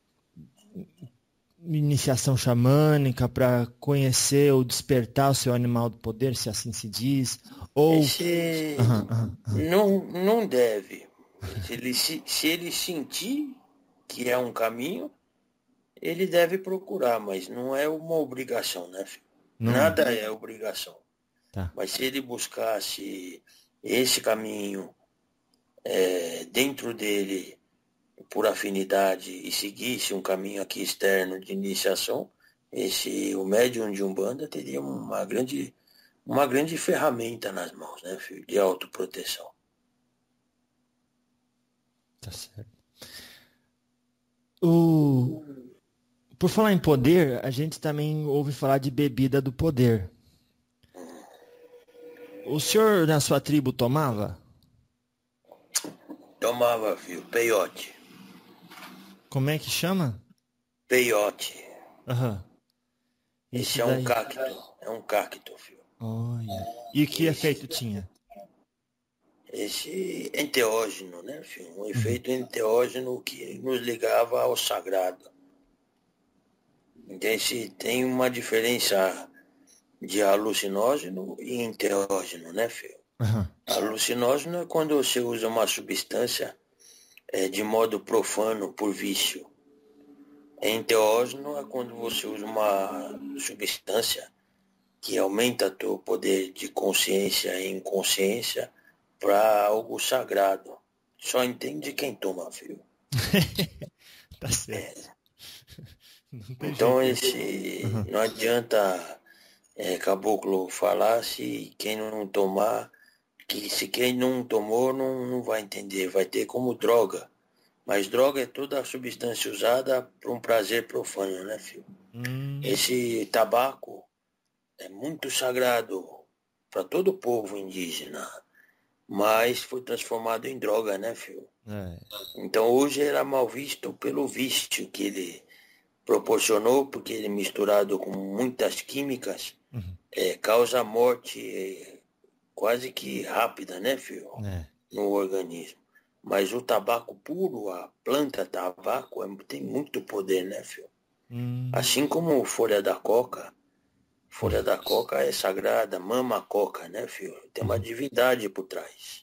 Speaker 2: iniciação xamânica para conhecer ou despertar o seu animal do poder, se assim se diz, ou
Speaker 1: Não deve. Se ele sentir que é um caminho, ele deve procurar, mas não é uma obrigação, né, filho?
Speaker 2: Não
Speaker 1: Nada é obrigação.
Speaker 2: Tá.
Speaker 1: Mas se ele buscasse esse caminho dentro dele por afinidade e seguisse um caminho aqui externo de iniciação, o médium de Umbanda teria uma grande ferramenta nas mãos, né, filho, de autoproteção.
Speaker 2: Tá certo. Por falar em poder, a gente também ouve falar de bebida do poder. O senhor na sua tribo tomava?
Speaker 1: Tomava, filho, peiote.
Speaker 2: Como é que chama?
Speaker 1: Peiote.
Speaker 2: Aham.
Speaker 1: Esse é um cacto. É um cacto, filho.
Speaker 2: Olha. E que efeito tinha?
Speaker 1: Esse enteógeno, né, filho? Um efeito enteógeno que nos ligava ao sagrado. Então, tem uma diferença de alucinógeno e enteógeno, né, filho?
Speaker 2: Uhum.
Speaker 1: Alucinógeno é quando você usa uma substância de modo profano por vício. Enteógeno é quando você usa uma substância que aumenta teu poder de consciência e inconsciência para algo sagrado. Só entende quem toma, filho.
Speaker 2: Tá certo. Não tem
Speaker 1: Então
Speaker 2: jeito.
Speaker 1: não adianta caboclo falar se quem não tomar, que se quem não tomou não vai entender, vai ter como droga. Mas droga é toda a substância usada para um prazer profano, né, filho? Esse tabaco é muito sagrado para todo o povo indígena, mas foi transformado em droga, né, filho? Então hoje era mal visto pelo vício que ele proporcionou, porque ele misturado com muitas químicas causa morte quase que rápida, né, filho? No organismo. Mas o tabaco puro, a planta tabaco, tem muito poder, né, filho? Assim como folha da coca é sagrada, mama coca, né, filho? Tem uma divindade por trás.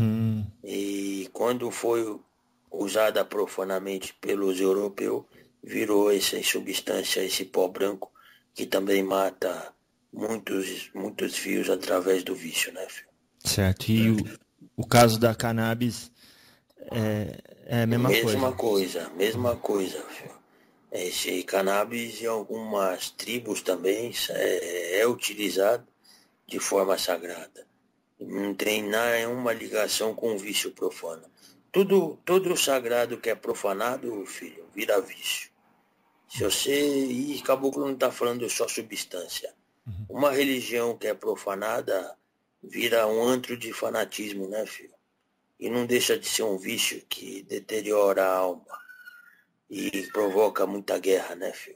Speaker 1: E quando foi usada profanamente pelos europeus, virou essa substância, esse pó branco, que também mata muitos fios através do vício, né, filho?
Speaker 2: Certo. E o caso da cannabis é a mesma coisa.
Speaker 1: Mesma coisa, filho. Esse cannabis em algumas tribos também é utilizado de forma sagrada. Não tem nenhuma ligação com o vício profano. Todo sagrado que é profanado, filho, vira vício. Se você... E caboclo não está falando só substância. Uma religião que é profanada vira um antro de fanatismo, né, filho? E não deixa de ser um vício que deteriora a alma e provoca muita guerra, né, filho?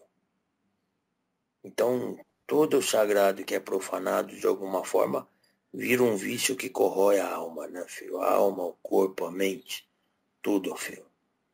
Speaker 1: Então, todo sagrado que é profanado de alguma forma vira um vício que corrói a alma, né, filho? A alma, o corpo, a mente, tudo, filho.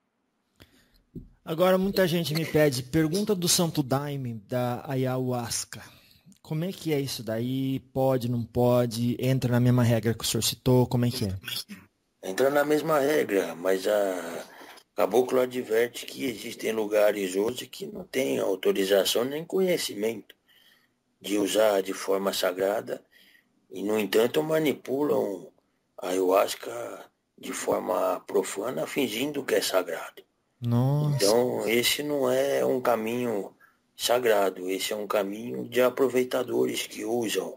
Speaker 2: Agora, muita gente me pede, pergunta do Santo Daime, da ayahuasca. Como é que é isso daí? Pode, não pode? Entra na mesma regra que o senhor citou? Como é que é?
Speaker 1: Entra na mesma regra, mas a caboclo adverte que existem lugares hoje que não têm autorização nem conhecimento de usar de forma sagrada e, no entanto, manipulam a ayahuasca de forma profana, fingindo que é sagrado.
Speaker 2: Nossa.
Speaker 1: Então, esse não é um caminho sagrado, esse é um caminho de aproveitadores que usam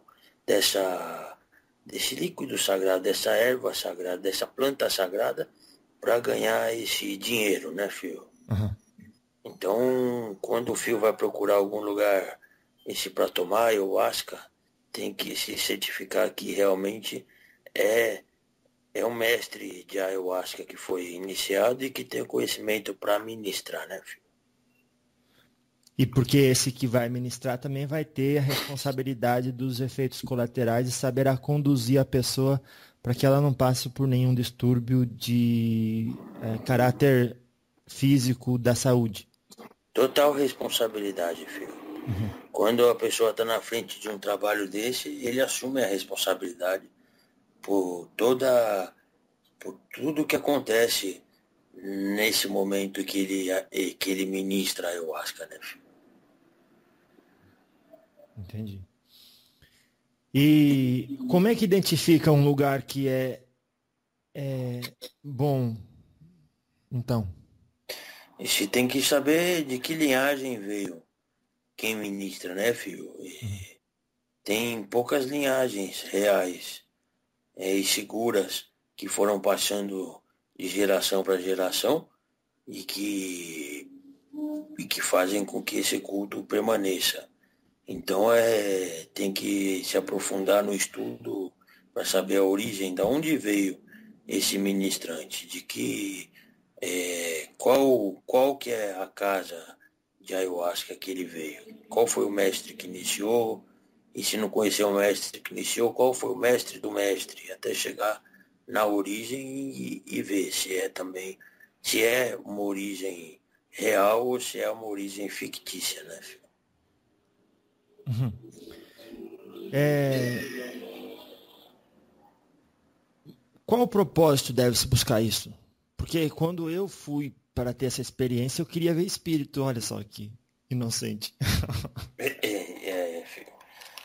Speaker 1: desse líquido sagrado, dessa erva sagrada, dessa planta sagrada, para ganhar esse dinheiro, né, filho? Então, quando o filho vai procurar algum lugar para tomar ayahuasca, tem que se certificar que realmente é um mestre de ayahuasca que foi iniciado e que tem conhecimento para ministrar, né, filho?
Speaker 2: E porque esse que vai ministrar também vai ter a responsabilidade dos efeitos colaterais e saberá conduzir a pessoa para que ela não passe por nenhum distúrbio de caráter físico da saúde.
Speaker 1: Total responsabilidade, filho. Quando a pessoa está na frente de um trabalho desse, ele assume a responsabilidade por tudo que acontece nesse momento que ele ministra a ayahuasca, né, filho?
Speaker 2: Entendi. E como é que identifica um lugar que é bom, então?
Speaker 1: E se tem que saber de que linhagem veio quem ministra, né, filho? E tem poucas linhagens reais e seguras que foram passando de geração para geração e que fazem com que esse culto permaneça. Então tem que se aprofundar no estudo para saber a origem, de onde veio esse ministrante, de que qual que é a casa de ayahuasca que ele veio, qual foi o mestre que iniciou, e se não conhecer o mestre que iniciou, qual foi o mestre do mestre, até chegar na origem e ver se é uma origem real ou se é uma origem fictícia, né, filho?
Speaker 2: Qual o propósito deve-se buscar isso? Porque quando eu fui para ter essa experiência, eu queria ver espírito. Olha só que inocente.
Speaker 1: Filho.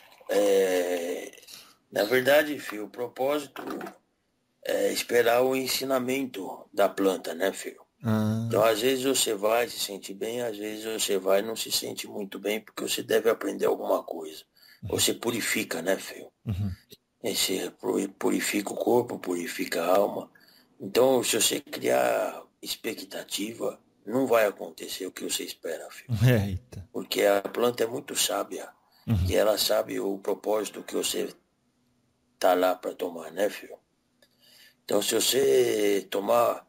Speaker 1: Na verdade, filho, o propósito é esperar o ensinamento da planta, né, filho? Então, às vezes você vai se sentir bem, às vezes você vai e não se sente muito bem, porque você deve aprender alguma coisa. Você purifica, né, filho? Você purifica o corpo, purifica a alma. Então, se você criar expectativa, não vai acontecer o que você espera, filho.
Speaker 2: Eita.
Speaker 1: Porque a planta é muito sábia. E ela sabe o propósito que você tá lá para tomar, né, filho? Então, se você tomar,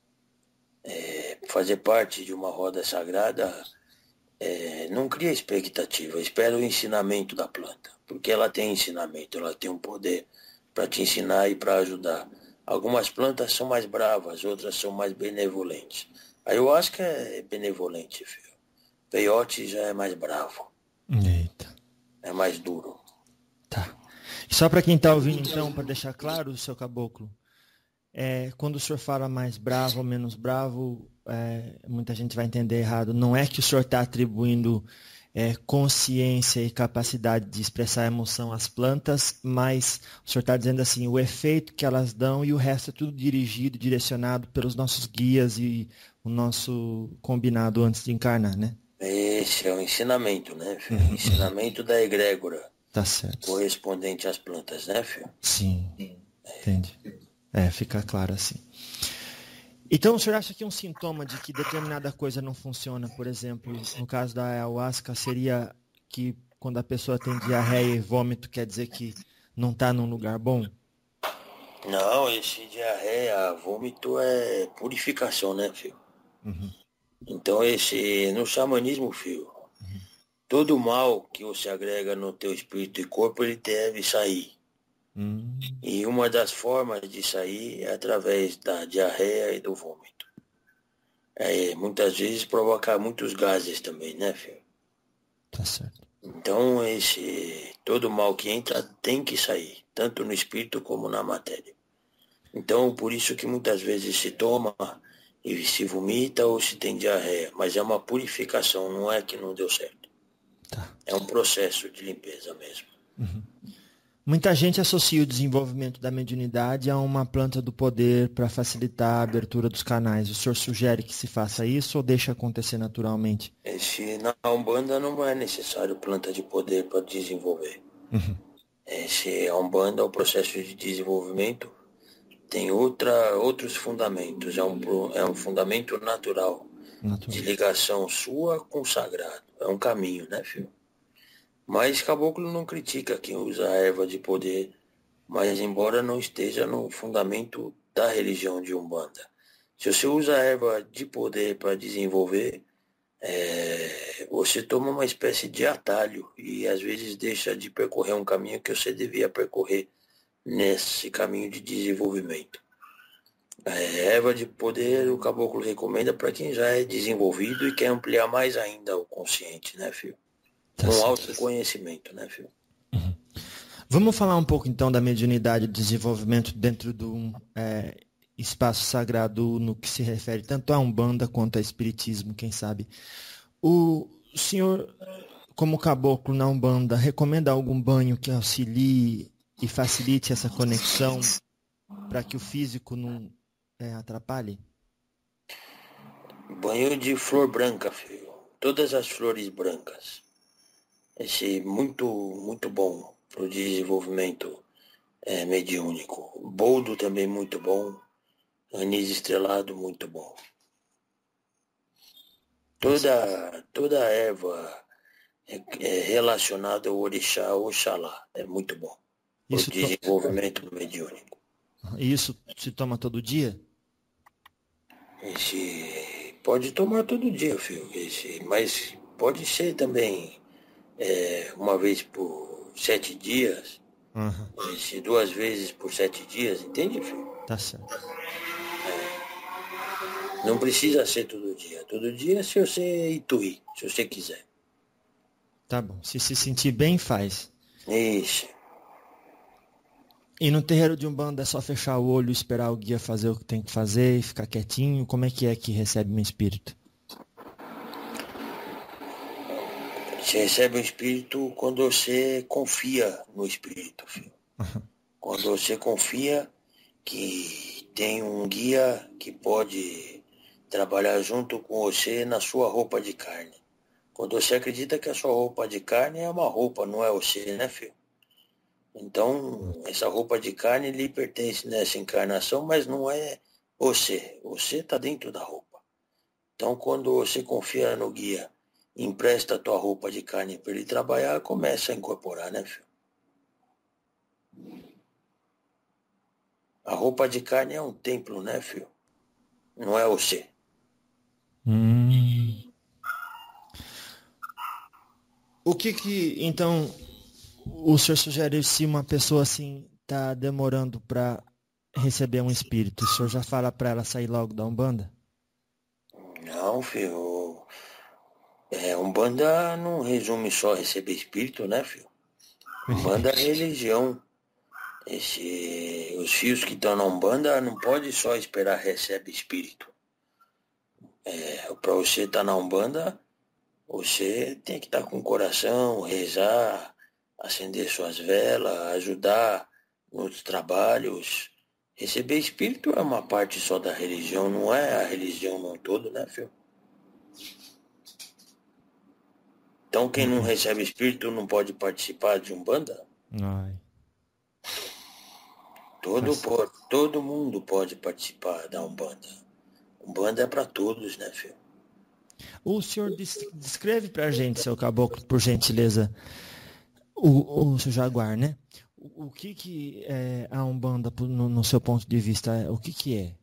Speaker 1: fazer parte de uma roda sagrada, não cria expectativa, espera o ensinamento da planta, porque ela tem ensinamento, ela tem um poder para te ensinar e para ajudar. Algumas plantas são mais bravas, outras são mais benevolentes. A ayahuasca é benevolente, filho. Peyote já é mais bravo.
Speaker 2: Eita.
Speaker 1: É mais duro.
Speaker 2: Tá. E só para quem está ouvindo, então, para deixar claro, seu caboclo, quando o senhor fala mais bravo ou menos bravo, muita gente vai entender errado. Não é que o senhor está atribuindo consciência e capacidade de expressar emoção às plantas, mas o senhor está dizendo assim, o efeito que elas dão e o resto é tudo dirigido, direcionado pelos nossos guias e o nosso combinado antes de encarnar, né?
Speaker 1: Esse é o ensinamento, né, filho? Ensinamento da egrégora.
Speaker 2: Tá certo.
Speaker 1: Correspondente às plantas, né, filho?
Speaker 2: Sim, entendi. Fica claro assim. Então, o senhor acha que um sintoma de que determinada coisa não funciona, por exemplo, no caso da ayahuasca, seria que quando a pessoa tem diarreia e vômito, quer dizer que não está num lugar bom?
Speaker 1: Não, esse diarreia, vômito é purificação, né, filho? Então, no xamanismo, filho, todo mal que você agrega no teu espírito e corpo, ele deve sair. E uma das formas de sair é através da diarreia e do vômito. Muitas vezes provoca muitos gases também, né, filho?
Speaker 2: Tá certo.
Speaker 1: Então, todo mal que entra tem que sair, tanto no espírito como na matéria. Então, por isso que muitas vezes se toma e se vomita ou se tem diarreia, mas é uma purificação, não é que não deu certo.
Speaker 2: Tá.
Speaker 1: É um processo de limpeza mesmo.
Speaker 2: Muita gente associa o desenvolvimento da mediunidade a uma planta do poder para facilitar a abertura dos canais. O senhor sugere que se faça isso ou deixa acontecer naturalmente?
Speaker 1: Na Umbanda não é necessário planta de poder para desenvolver. A Umbanda, o processo de desenvolvimento, tem outros fundamentos. É um fundamento natural, de ligação sua com o sagrado. É um caminho, né, filho? Mas Caboclo não critica quem usa a erva de poder, mas embora não esteja no fundamento da religião de Umbanda. Se você usa a erva de poder para desenvolver, você toma uma espécie de atalho e às vezes deixa de percorrer um caminho que você devia percorrer nesse caminho de desenvolvimento. A erva de poder o Caboclo recomenda para quem já é desenvolvido e quer ampliar mais ainda o consciente, né, filho? Com autoconhecimento, né, filho?
Speaker 2: Vamos falar um pouco então da mediunidade e do desenvolvimento dentro do espaço sagrado no que se refere tanto a Umbanda quanto a Espiritismo, quem sabe. O senhor, como caboclo na Umbanda, recomenda algum banho que auxilie e facilite essa conexão para que o físico não atrapalhe?
Speaker 1: Banho de flor branca, filho. Todas as flores brancas. Muito, muito bom para o desenvolvimento mediúnico. Boldo também muito bom. Anis estrelado muito bom. Toda erva relacionada ao orixá, Oxalá, é muito bom para o desenvolvimento mediúnico.
Speaker 2: E isso se toma todo dia?
Speaker 1: Pode tomar todo dia, filho. Mas pode ser também uma vez por 7 dias. 2 vezes por 7 dias, entende, filho?
Speaker 2: Tá certo.
Speaker 1: Não precisa ser todo dia. Todo dia se você intuir, se você quiser.
Speaker 2: Tá bom. Se sentir bem, faz.
Speaker 1: Isso.
Speaker 2: E no terreiro de Umbanda é só fechar o olho, esperar o guia fazer o que tem que fazer e ficar quietinho? Como é que recebe um espírito?
Speaker 1: Você recebe um espírito quando você confia no espírito, filho. Quando você confia que tem um guia que pode trabalhar junto com você na sua roupa de carne. Quando você acredita que a sua roupa de carne é uma roupa, não é você, né, filho? Então, essa roupa de carne lhe pertence nessa encarnação, mas não é você. Você está dentro da roupa. Então, quando você confia no guia, empresta a tua roupa de carne para ele trabalhar, começa a incorporar, né, filho? A roupa de carne é um templo, né, filho? Não é você.
Speaker 2: O que então, o senhor sugere se uma pessoa assim está demorando para receber um espírito? O senhor já fala para ela sair logo da Umbanda?
Speaker 1: Não, filho. Umbanda não resume só receber espírito, né, filho? Umbanda é religião. Os fios que estão na Umbanda não pode só esperar recebe espírito. Para você estar na Umbanda, você tem que estar com o coração, rezar, acender suas velas, ajudar nos trabalhos. Receber espírito é uma parte só da religião, não é a religião no todo, né, filho? Então quem não recebe espírito não pode participar de Umbanda?
Speaker 2: Ai.
Speaker 1: Todo mundo pode participar da Umbanda. Umbanda é para todos, né, filho?
Speaker 2: O senhor descreve para a gente, seu caboclo, por gentileza, o seu Jaguar, né? O que é a Umbanda no seu ponto de vista? O que é?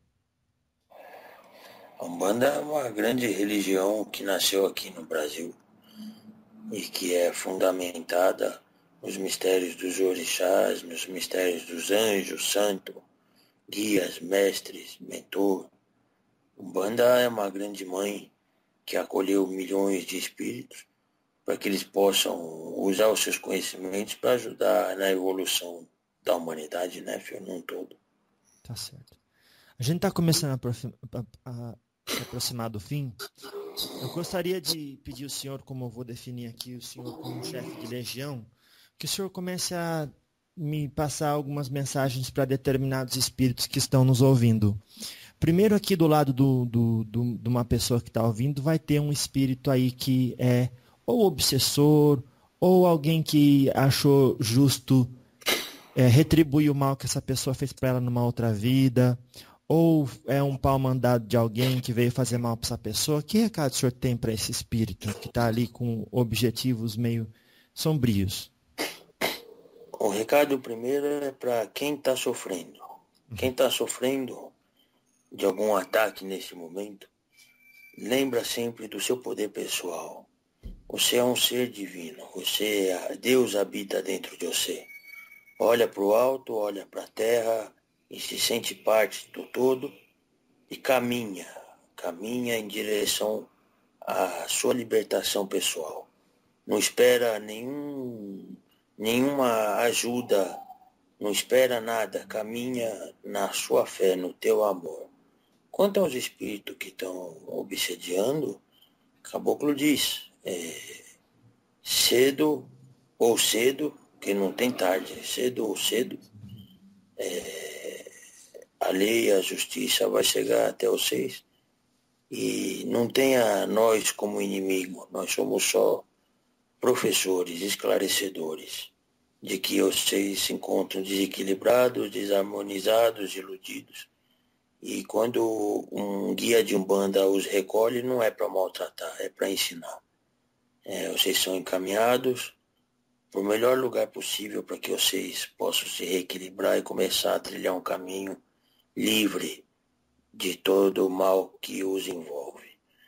Speaker 1: A Umbanda é uma grande religião que nasceu aqui no Brasil e que é fundamentada nos mistérios dos orixás, nos mistérios dos anjos, santo, guias, mestres, mentor. Umbanda é uma grande mãe que acolheu milhões de espíritos para que eles possam usar os seus conhecimentos para ajudar na evolução da humanidade, né, filho, num todo.
Speaker 2: Tá certo. A gente está começando a se aproximar do fim. Eu gostaria de pedir ao senhor, como eu vou definir aqui o senhor como chefe de legião, que o senhor comece a me passar algumas mensagens para determinados espíritos que estão nos ouvindo. Primeiro, aqui do lado de uma pessoa que está ouvindo, vai ter um espírito aí que é ou obsessor, ou alguém que achou justo retribuir o mal que essa pessoa fez para ela numa outra vida, ou é um pau mandado de alguém que veio fazer mal para essa pessoa. Que recado o senhor tem para esse espírito que está ali com objetivos meio sombrios?
Speaker 1: O recado primeiro é para quem está sofrendo. Quem está sofrendo de algum ataque nesse momento, lembra sempre do seu poder pessoal. Você é um ser divino. Deus habita dentro de você. Olha para o alto, olha para a terra e se sente parte do todo e caminha em direção à sua libertação pessoal. Não espera nenhuma ajuda, não espera nada, caminha na sua fé, no teu amor. Quanto aos espíritos que estão obsediando, Caboclo diz, cedo, que não tem tarde, cedo ou cedo, a lei e a justiça vai chegar até vocês e não tenha nós como inimigo, nós somos só professores, esclarecedores de que vocês se encontram desequilibrados, desarmonizados, iludidos. E quando um guia de Umbanda os recolhe, não é para maltratar, é para ensinar. Vocês são encaminhados para o melhor lugar possível para que vocês possam se reequilibrar e começar a trilhar um caminho livre de todo o mal que os envolve.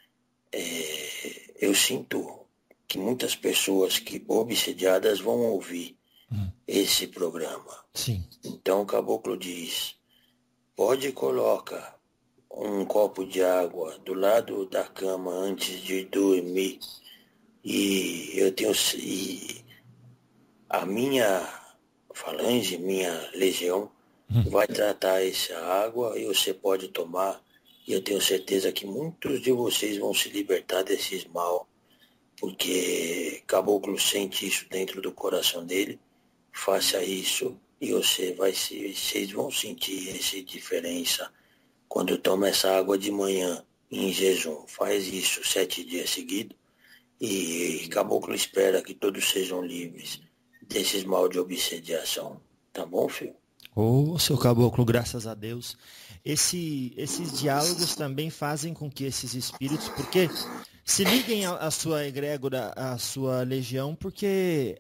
Speaker 1: Eu sinto que muitas pessoas que obsediadas vão ouvir esse programa.
Speaker 2: Sim.
Speaker 1: Então o Caboclo diz, pode colocar um copo de água do lado da cama antes de dormir falange, minha legião, vai tratar essa água e você pode tomar. E eu tenho certeza que muitos de vocês vão se libertar desse mal, porque Caboclo sente isso dentro do coração dele. Faça isso e vocês vão sentir essa diferença quando toma essa água de manhã em jejum. Faz isso 7 dias seguidos e Caboclo espera que todos sejam livres desses mal de obsediação. Tá bom, filho?
Speaker 2: Ô, seu Caboclo, graças a Deus. Esses diálogos também fazem com que esses espíritos, porque se liguem à sua egrégora, à sua legião, porque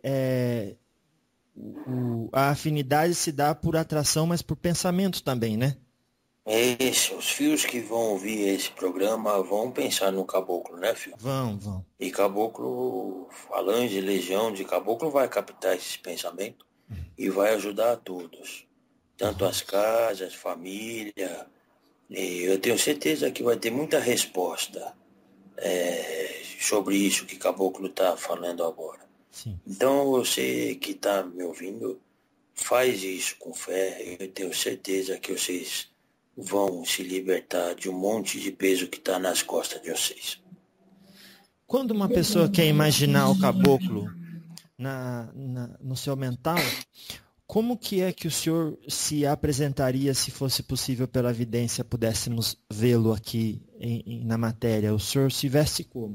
Speaker 2: a afinidade se dá por atração, mas por pensamento também, né?
Speaker 1: Os fios que vão ouvir esse programa vão pensar no Caboclo, né, filho?
Speaker 2: Vão.
Speaker 1: E Caboclo, falange, legião de Caboclo vai captar esses pensamentos e vai ajudar a todos. Tanto as casas, família. E eu tenho certeza que vai ter muita resposta sobre isso que Caboclo está falando agora.
Speaker 2: Sim.
Speaker 1: Então você que está me ouvindo, faz isso com fé. Eu tenho certeza que vocês vão se libertar de um monte de peso que está nas costas de vocês.
Speaker 2: Quando uma pessoa quer imaginar o Caboclo no seu mental, como que é que o senhor se apresentaria se fosse possível pela vidência, pudéssemos vê-lo aqui na matéria? O senhor se veste como?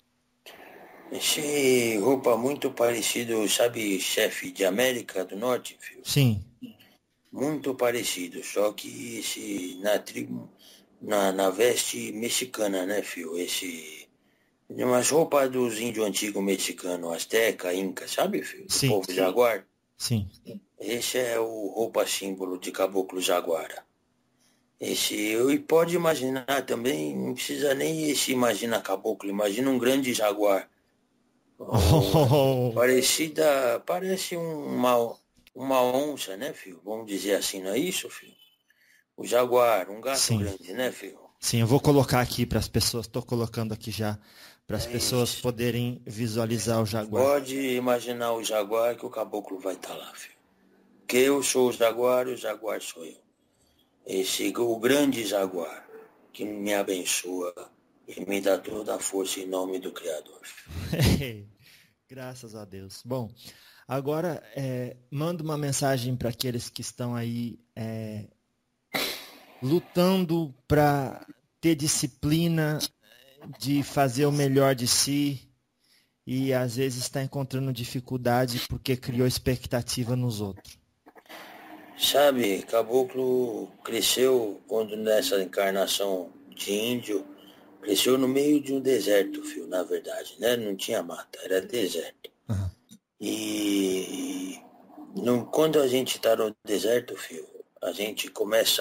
Speaker 1: Esse roupa muito parecido, sabe, chefe de América do Norte, filho?
Speaker 2: Sim.
Speaker 1: Muito parecido, só que na veste mexicana, né, filho? Umas roupas dos índios antigos mexicanos, Azteca, Inca, sabe, filho?
Speaker 2: Sim,
Speaker 1: Do povo
Speaker 2: sim.
Speaker 1: Jaguar.
Speaker 2: Sim.
Speaker 1: Esse é o roupa símbolo de Caboclo Jaguara. E pode imaginar também, não precisa nem se imaginar Caboclo, imagina um grande jaguar. Parece uma onça, né, filho? Vamos dizer assim, não é isso, filho? O jaguar, um gato
Speaker 2: Sim.
Speaker 1: grande, né, filho?
Speaker 2: Sim, eu vou colocar aqui para as pessoas, estou colocando aqui já, para as pessoas
Speaker 1: isso.
Speaker 2: poderem visualizar o jaguar.
Speaker 1: Pode imaginar o jaguar que o Caboclo vai estar lá, filho. Que eu sou o jaguar sou eu. O grande jaguar, que me abençoa e me dá toda a força em nome do Criador.
Speaker 2: Graças a Deus. Bom, agora manda uma mensagem para aqueles que estão aí lutando para ter disciplina de fazer o melhor de si e às vezes está encontrando dificuldade porque criou expectativa nos outros.
Speaker 1: Sabe, Caboclo cresceu quando nessa encarnação de índio, cresceu no meio de um deserto, filho, na verdade, né? Não tinha mata, era deserto.
Speaker 2: Uhum.
Speaker 1: E quando a gente está no deserto, filho, a gente começa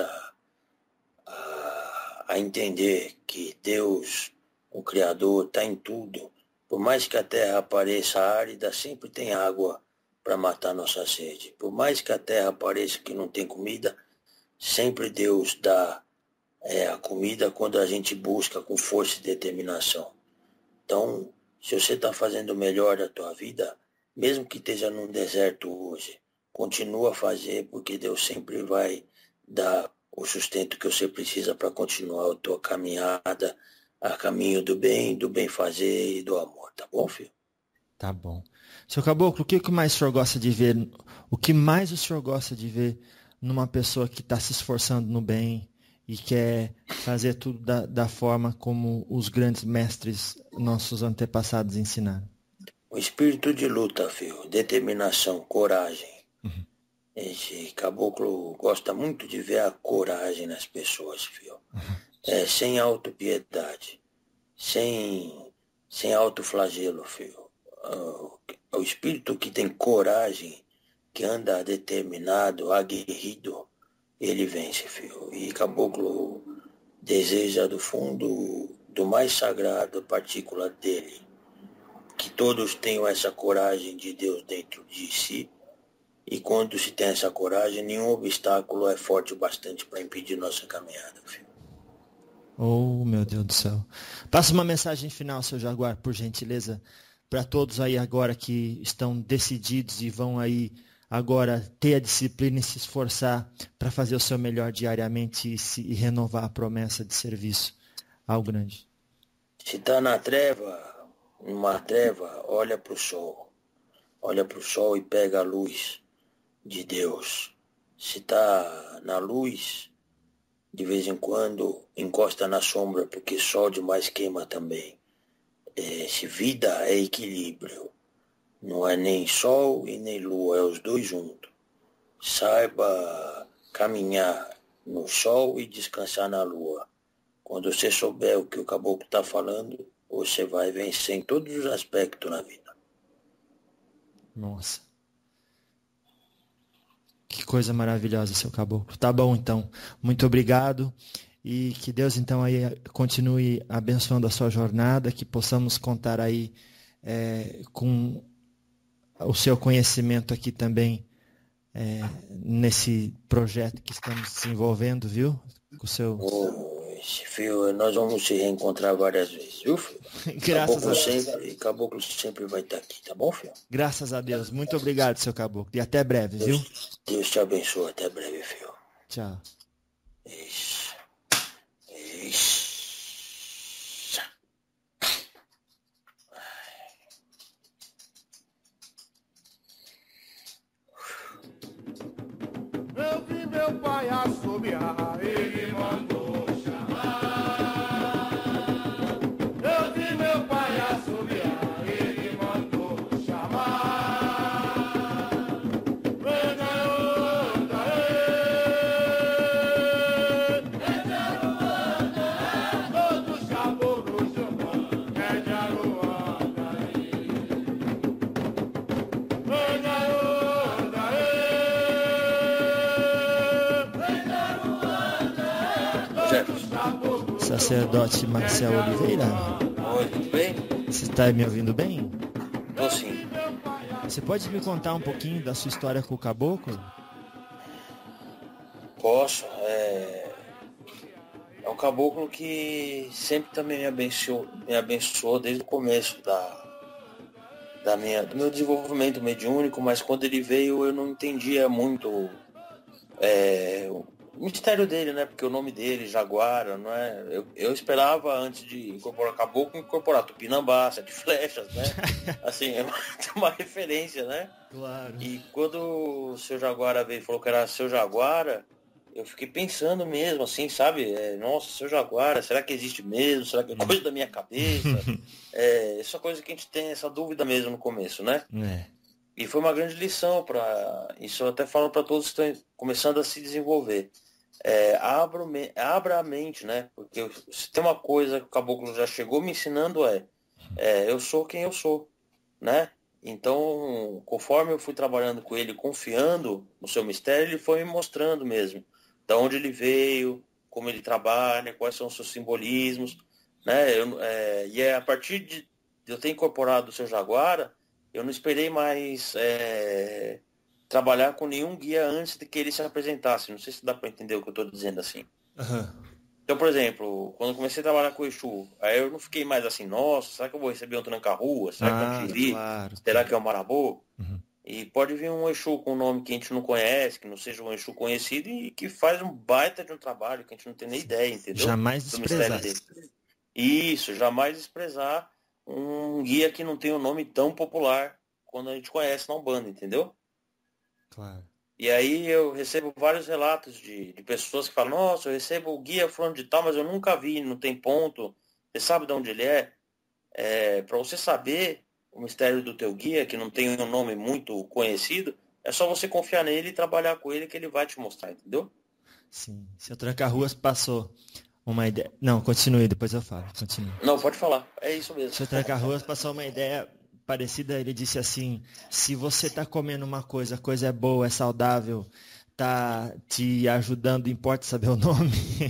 Speaker 1: a entender que Deus, o Criador, está em tudo. Por mais que a terra pareça árida, sempre tem água para matar nossa sede. Por mais que a terra pareça que não tem comida, sempre Deus dá a comida quando a gente busca com força e determinação. Então, se você está fazendo o melhor da tua vida, mesmo que esteja num deserto hoje, continua a fazer, porque Deus sempre vai dar o sustento que você precisa para continuar a tua caminhada a caminho do bem fazer e do amor. Tá bom, filho?
Speaker 2: Tá bom. Seu Caboclo, o que mais o senhor gosta de ver? O que mais o senhor gosta de ver numa pessoa que está se esforçando no bem e quer fazer tudo da forma como os grandes mestres, nossos antepassados, ensinaram?
Speaker 1: O espírito de luta, filho, determinação, coragem.
Speaker 2: Uhum.
Speaker 1: Esse Caboclo gosta muito de ver a coragem nas pessoas, filho.
Speaker 2: Uhum.
Speaker 1: Sem autopiedade, sem autoflagelo, filho. O espírito que tem coragem, que anda determinado, aguerrido, ele vence, filho. E Caboclo deseja do fundo, do mais sagrado partícula dele, que todos tenham essa coragem de Deus dentro de si. E quando se tem essa coragem, nenhum obstáculo é forte o bastante para impedir nossa caminhada, filho.
Speaker 2: Oh, meu Deus do céu. Passa uma mensagem final, seu Jaguar, por gentileza, para todos aí agora que estão decididos e vão aí Agora, ter a disciplina e se esforçar para fazer o seu melhor diariamente e renovar a promessa de serviço ao grande.
Speaker 1: Se está numa treva, olha para o sol. Olha para o sol e pega a luz de Deus. Se está na luz, de vez em quando encosta na sombra, porque sol demais queima também. Se vida é equilíbrio, não é nem sol e nem lua, é os dois juntos. Saiba caminhar no sol e descansar na lua. Quando você souber o que o caboclo está falando, você vai vencer em todos os aspectos na vida.
Speaker 2: Nossa. Que coisa maravilhosa, seu caboclo. Tá bom, então. Muito obrigado. E que Deus, então, aí continue abençoando a sua jornada, que possamos contar aí com o seu conhecimento aqui também nesse projeto que estamos desenvolvendo, viu? Com o seu...
Speaker 1: Filho, nós vamos se reencontrar várias vezes, viu, filho?
Speaker 2: Graças a Deus.
Speaker 1: Caboclo sempre vai estar aqui, tá bom, filho?
Speaker 2: Graças a Deus. Muito obrigado, seu caboclo. E até breve, viu?
Speaker 1: Deus te abençoe. Até breve, filho.
Speaker 2: Tchau.
Speaker 1: Isso.
Speaker 3: Eu vi meu pai assobiar, ele mandou chamar. Eu vi meu pai assobiar, ele mandou chamar. Vem garota, vem garota, todos os caboclos de Umbanda, vem garota, vem garota,
Speaker 2: Sacerdote Marcel Oliveira,
Speaker 1: Oi, tudo bem?
Speaker 2: você está me ouvindo bem?
Speaker 1: Tô sim.
Speaker 2: Você pode me contar um pouquinho da sua história com o caboclo?
Speaker 1: Posso. É um caboclo que sempre também me abençoou desde o começo do meu desenvolvimento mediúnico, mas quando ele veio eu não entendia muito o mistério dele, né? Porque o nome dele, Jaguara, não é? Eu esperava, antes de incorporar caboclo, incorporar Tupinambá, Sete Flechas, né? Assim, é uma referência, né?
Speaker 2: Claro.
Speaker 1: E quando o seu Jaguara veio e falou que era seu Jaguara, eu fiquei pensando mesmo, assim, sabe? Nossa, seu Jaguara, será que existe mesmo? Será que é coisa da minha cabeça? Essa coisa que a gente tem, essa dúvida mesmo no começo, né? E foi uma grande lição isso eu até falo para todos que estão começando a se desenvolver. Abra a mente, né? Porque se tem uma coisa que o caboclo já chegou me ensinando eu sou quem eu sou, né? Então, conforme eu fui trabalhando com ele, confiando no seu mistério, ele foi me mostrando mesmo da onde ele veio, como ele trabalha, quais são os seus simbolismos, né? A partir de eu ter incorporado o seu Jaguara, eu não esperei mais trabalhar com nenhum guia antes de que ele se apresentasse. Não sei se dá para entender o que eu estou dizendo assim.
Speaker 2: Uhum.
Speaker 1: Então, por exemplo, quando eu comecei a trabalhar com o Exu, aí eu não fiquei mais assim, nossa, será que eu vou receber um tranca-rua? Será que é um Xiri?
Speaker 2: Claro.
Speaker 1: Será que é um Marabô?
Speaker 2: Uhum.
Speaker 1: E pode vir um Exu com um nome que a gente não conhece, que não seja um Exu conhecido e que faz um baita de um trabalho que a gente não tem nem ideia, entendeu?
Speaker 2: Jamais desprezar.
Speaker 1: Isso, jamais desprezar um guia que não tem um nome tão popular quando a gente conhece na Umbanda, entendeu?
Speaker 2: Claro.
Speaker 1: E aí eu recebo vários relatos de pessoas que falam, nossa, eu recebo o guia falando de tal, mas eu nunca vi, não tem ponto. Você sabe de onde ele é? Para você saber o mistério do teu guia, que não tem um nome muito conhecido, é só você confiar nele e trabalhar com ele que ele vai te mostrar, entendeu?
Speaker 2: Sim. Seu Tranca-Ruas passou uma ideia... Não, continue, depois eu falo. Continue.
Speaker 1: Não, pode falar. É isso mesmo.
Speaker 2: Seu Tranca-Ruas passou uma ideia parecida, ele disse assim, se você tá comendo uma coisa, a coisa é boa, é saudável, tá te ajudando, importa saber o nome.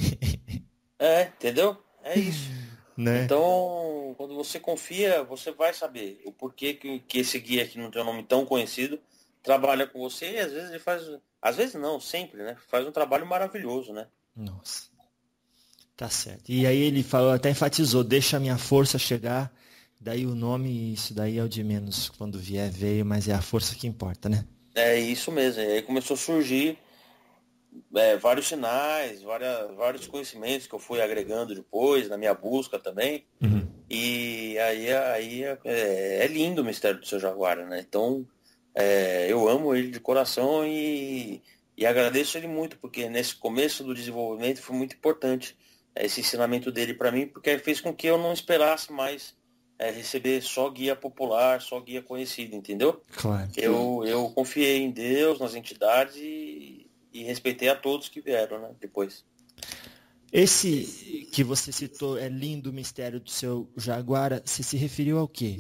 Speaker 1: Entendeu? É isso.
Speaker 2: Né?
Speaker 1: Então, quando você confia, você vai saber o porquê que esse guia que não tem um nome tão conhecido trabalha com você e às vezes ele faz, às vezes não, sempre, né? Faz um trabalho maravilhoso, né?
Speaker 2: Nossa. Tá certo. E aí ele falou, até enfatizou, deixa a minha força chegar. Daí o nome, isso daí é o de menos. Quando vier, veio, mas é a força que importa, né?
Speaker 1: É isso mesmo. E aí começou a surgir vários sinais, vários conhecimentos que eu fui agregando depois na minha busca também.
Speaker 2: Uhum.
Speaker 1: E aí é lindo o mistério do seu Jaguara, né? Então eu amo ele de coração e agradeço ele muito, porque nesse começo do desenvolvimento foi muito importante esse ensinamento dele para mim, porque fez com que eu não esperasse mais receber só guia popular, só guia conhecido, entendeu?
Speaker 2: Claro.
Speaker 1: Eu confiei em Deus, nas entidades e respeitei a todos que vieram, né, depois.
Speaker 2: Esse que você citou é lindo o mistério do seu Jaguara. Você se referiu ao quê?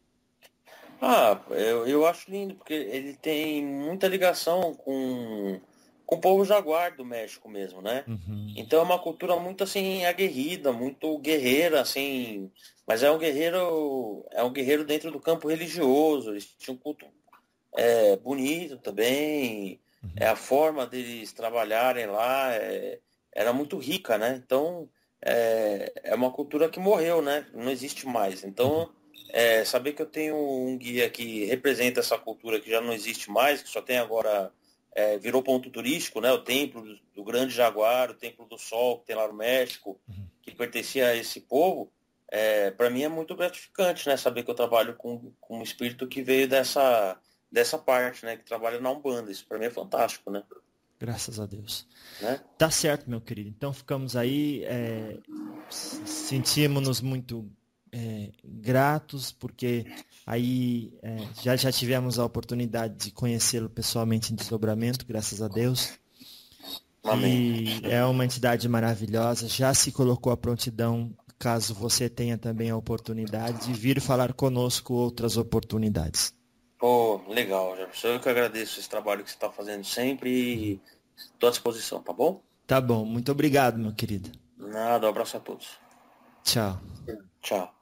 Speaker 1: Eu acho lindo, porque ele tem muita ligação com o povo jaguar do México mesmo, né?
Speaker 2: Uhum.
Speaker 1: Então é uma cultura muito assim aguerrida, muito guerreira, assim, mas é um guerreiro dentro do campo religioso. Eles tinham um culto bonito também, a forma deles trabalharem lá era muito rica, né? Então é uma cultura que morreu, né? Não existe mais. Então saber que eu tenho um guia que representa essa cultura que já não existe mais, que só tem agora virou ponto turístico, né? O templo do Grande Jaguar, o Templo do Sol que tem lá no México, que pertencia a esse povo. Para mim é muito gratificante, né? Saber que eu trabalho com um espírito que veio dessa parte, né? Que trabalha na Umbanda. Isso para mim é fantástico, né?
Speaker 2: Graças a Deus.
Speaker 1: Né?
Speaker 2: Tá certo, meu querido. Então ficamos aí, sentimos-nos muito gratos, porque aí já tivemos a oportunidade de conhecê-lo pessoalmente em desdobramento, graças a Deus.
Speaker 1: Amém.
Speaker 2: E é uma entidade maravilhosa, já se colocou à prontidão, caso você tenha também a oportunidade de vir falar conosco outras oportunidades.
Speaker 1: Pô, legal, Jefferson. Eu que agradeço esse trabalho que você está fazendo sempre e estou à disposição, tá bom?
Speaker 2: Tá bom, muito obrigado, meu querido.
Speaker 1: Nada, um abraço a todos.
Speaker 2: Tchau.
Speaker 1: Tchau.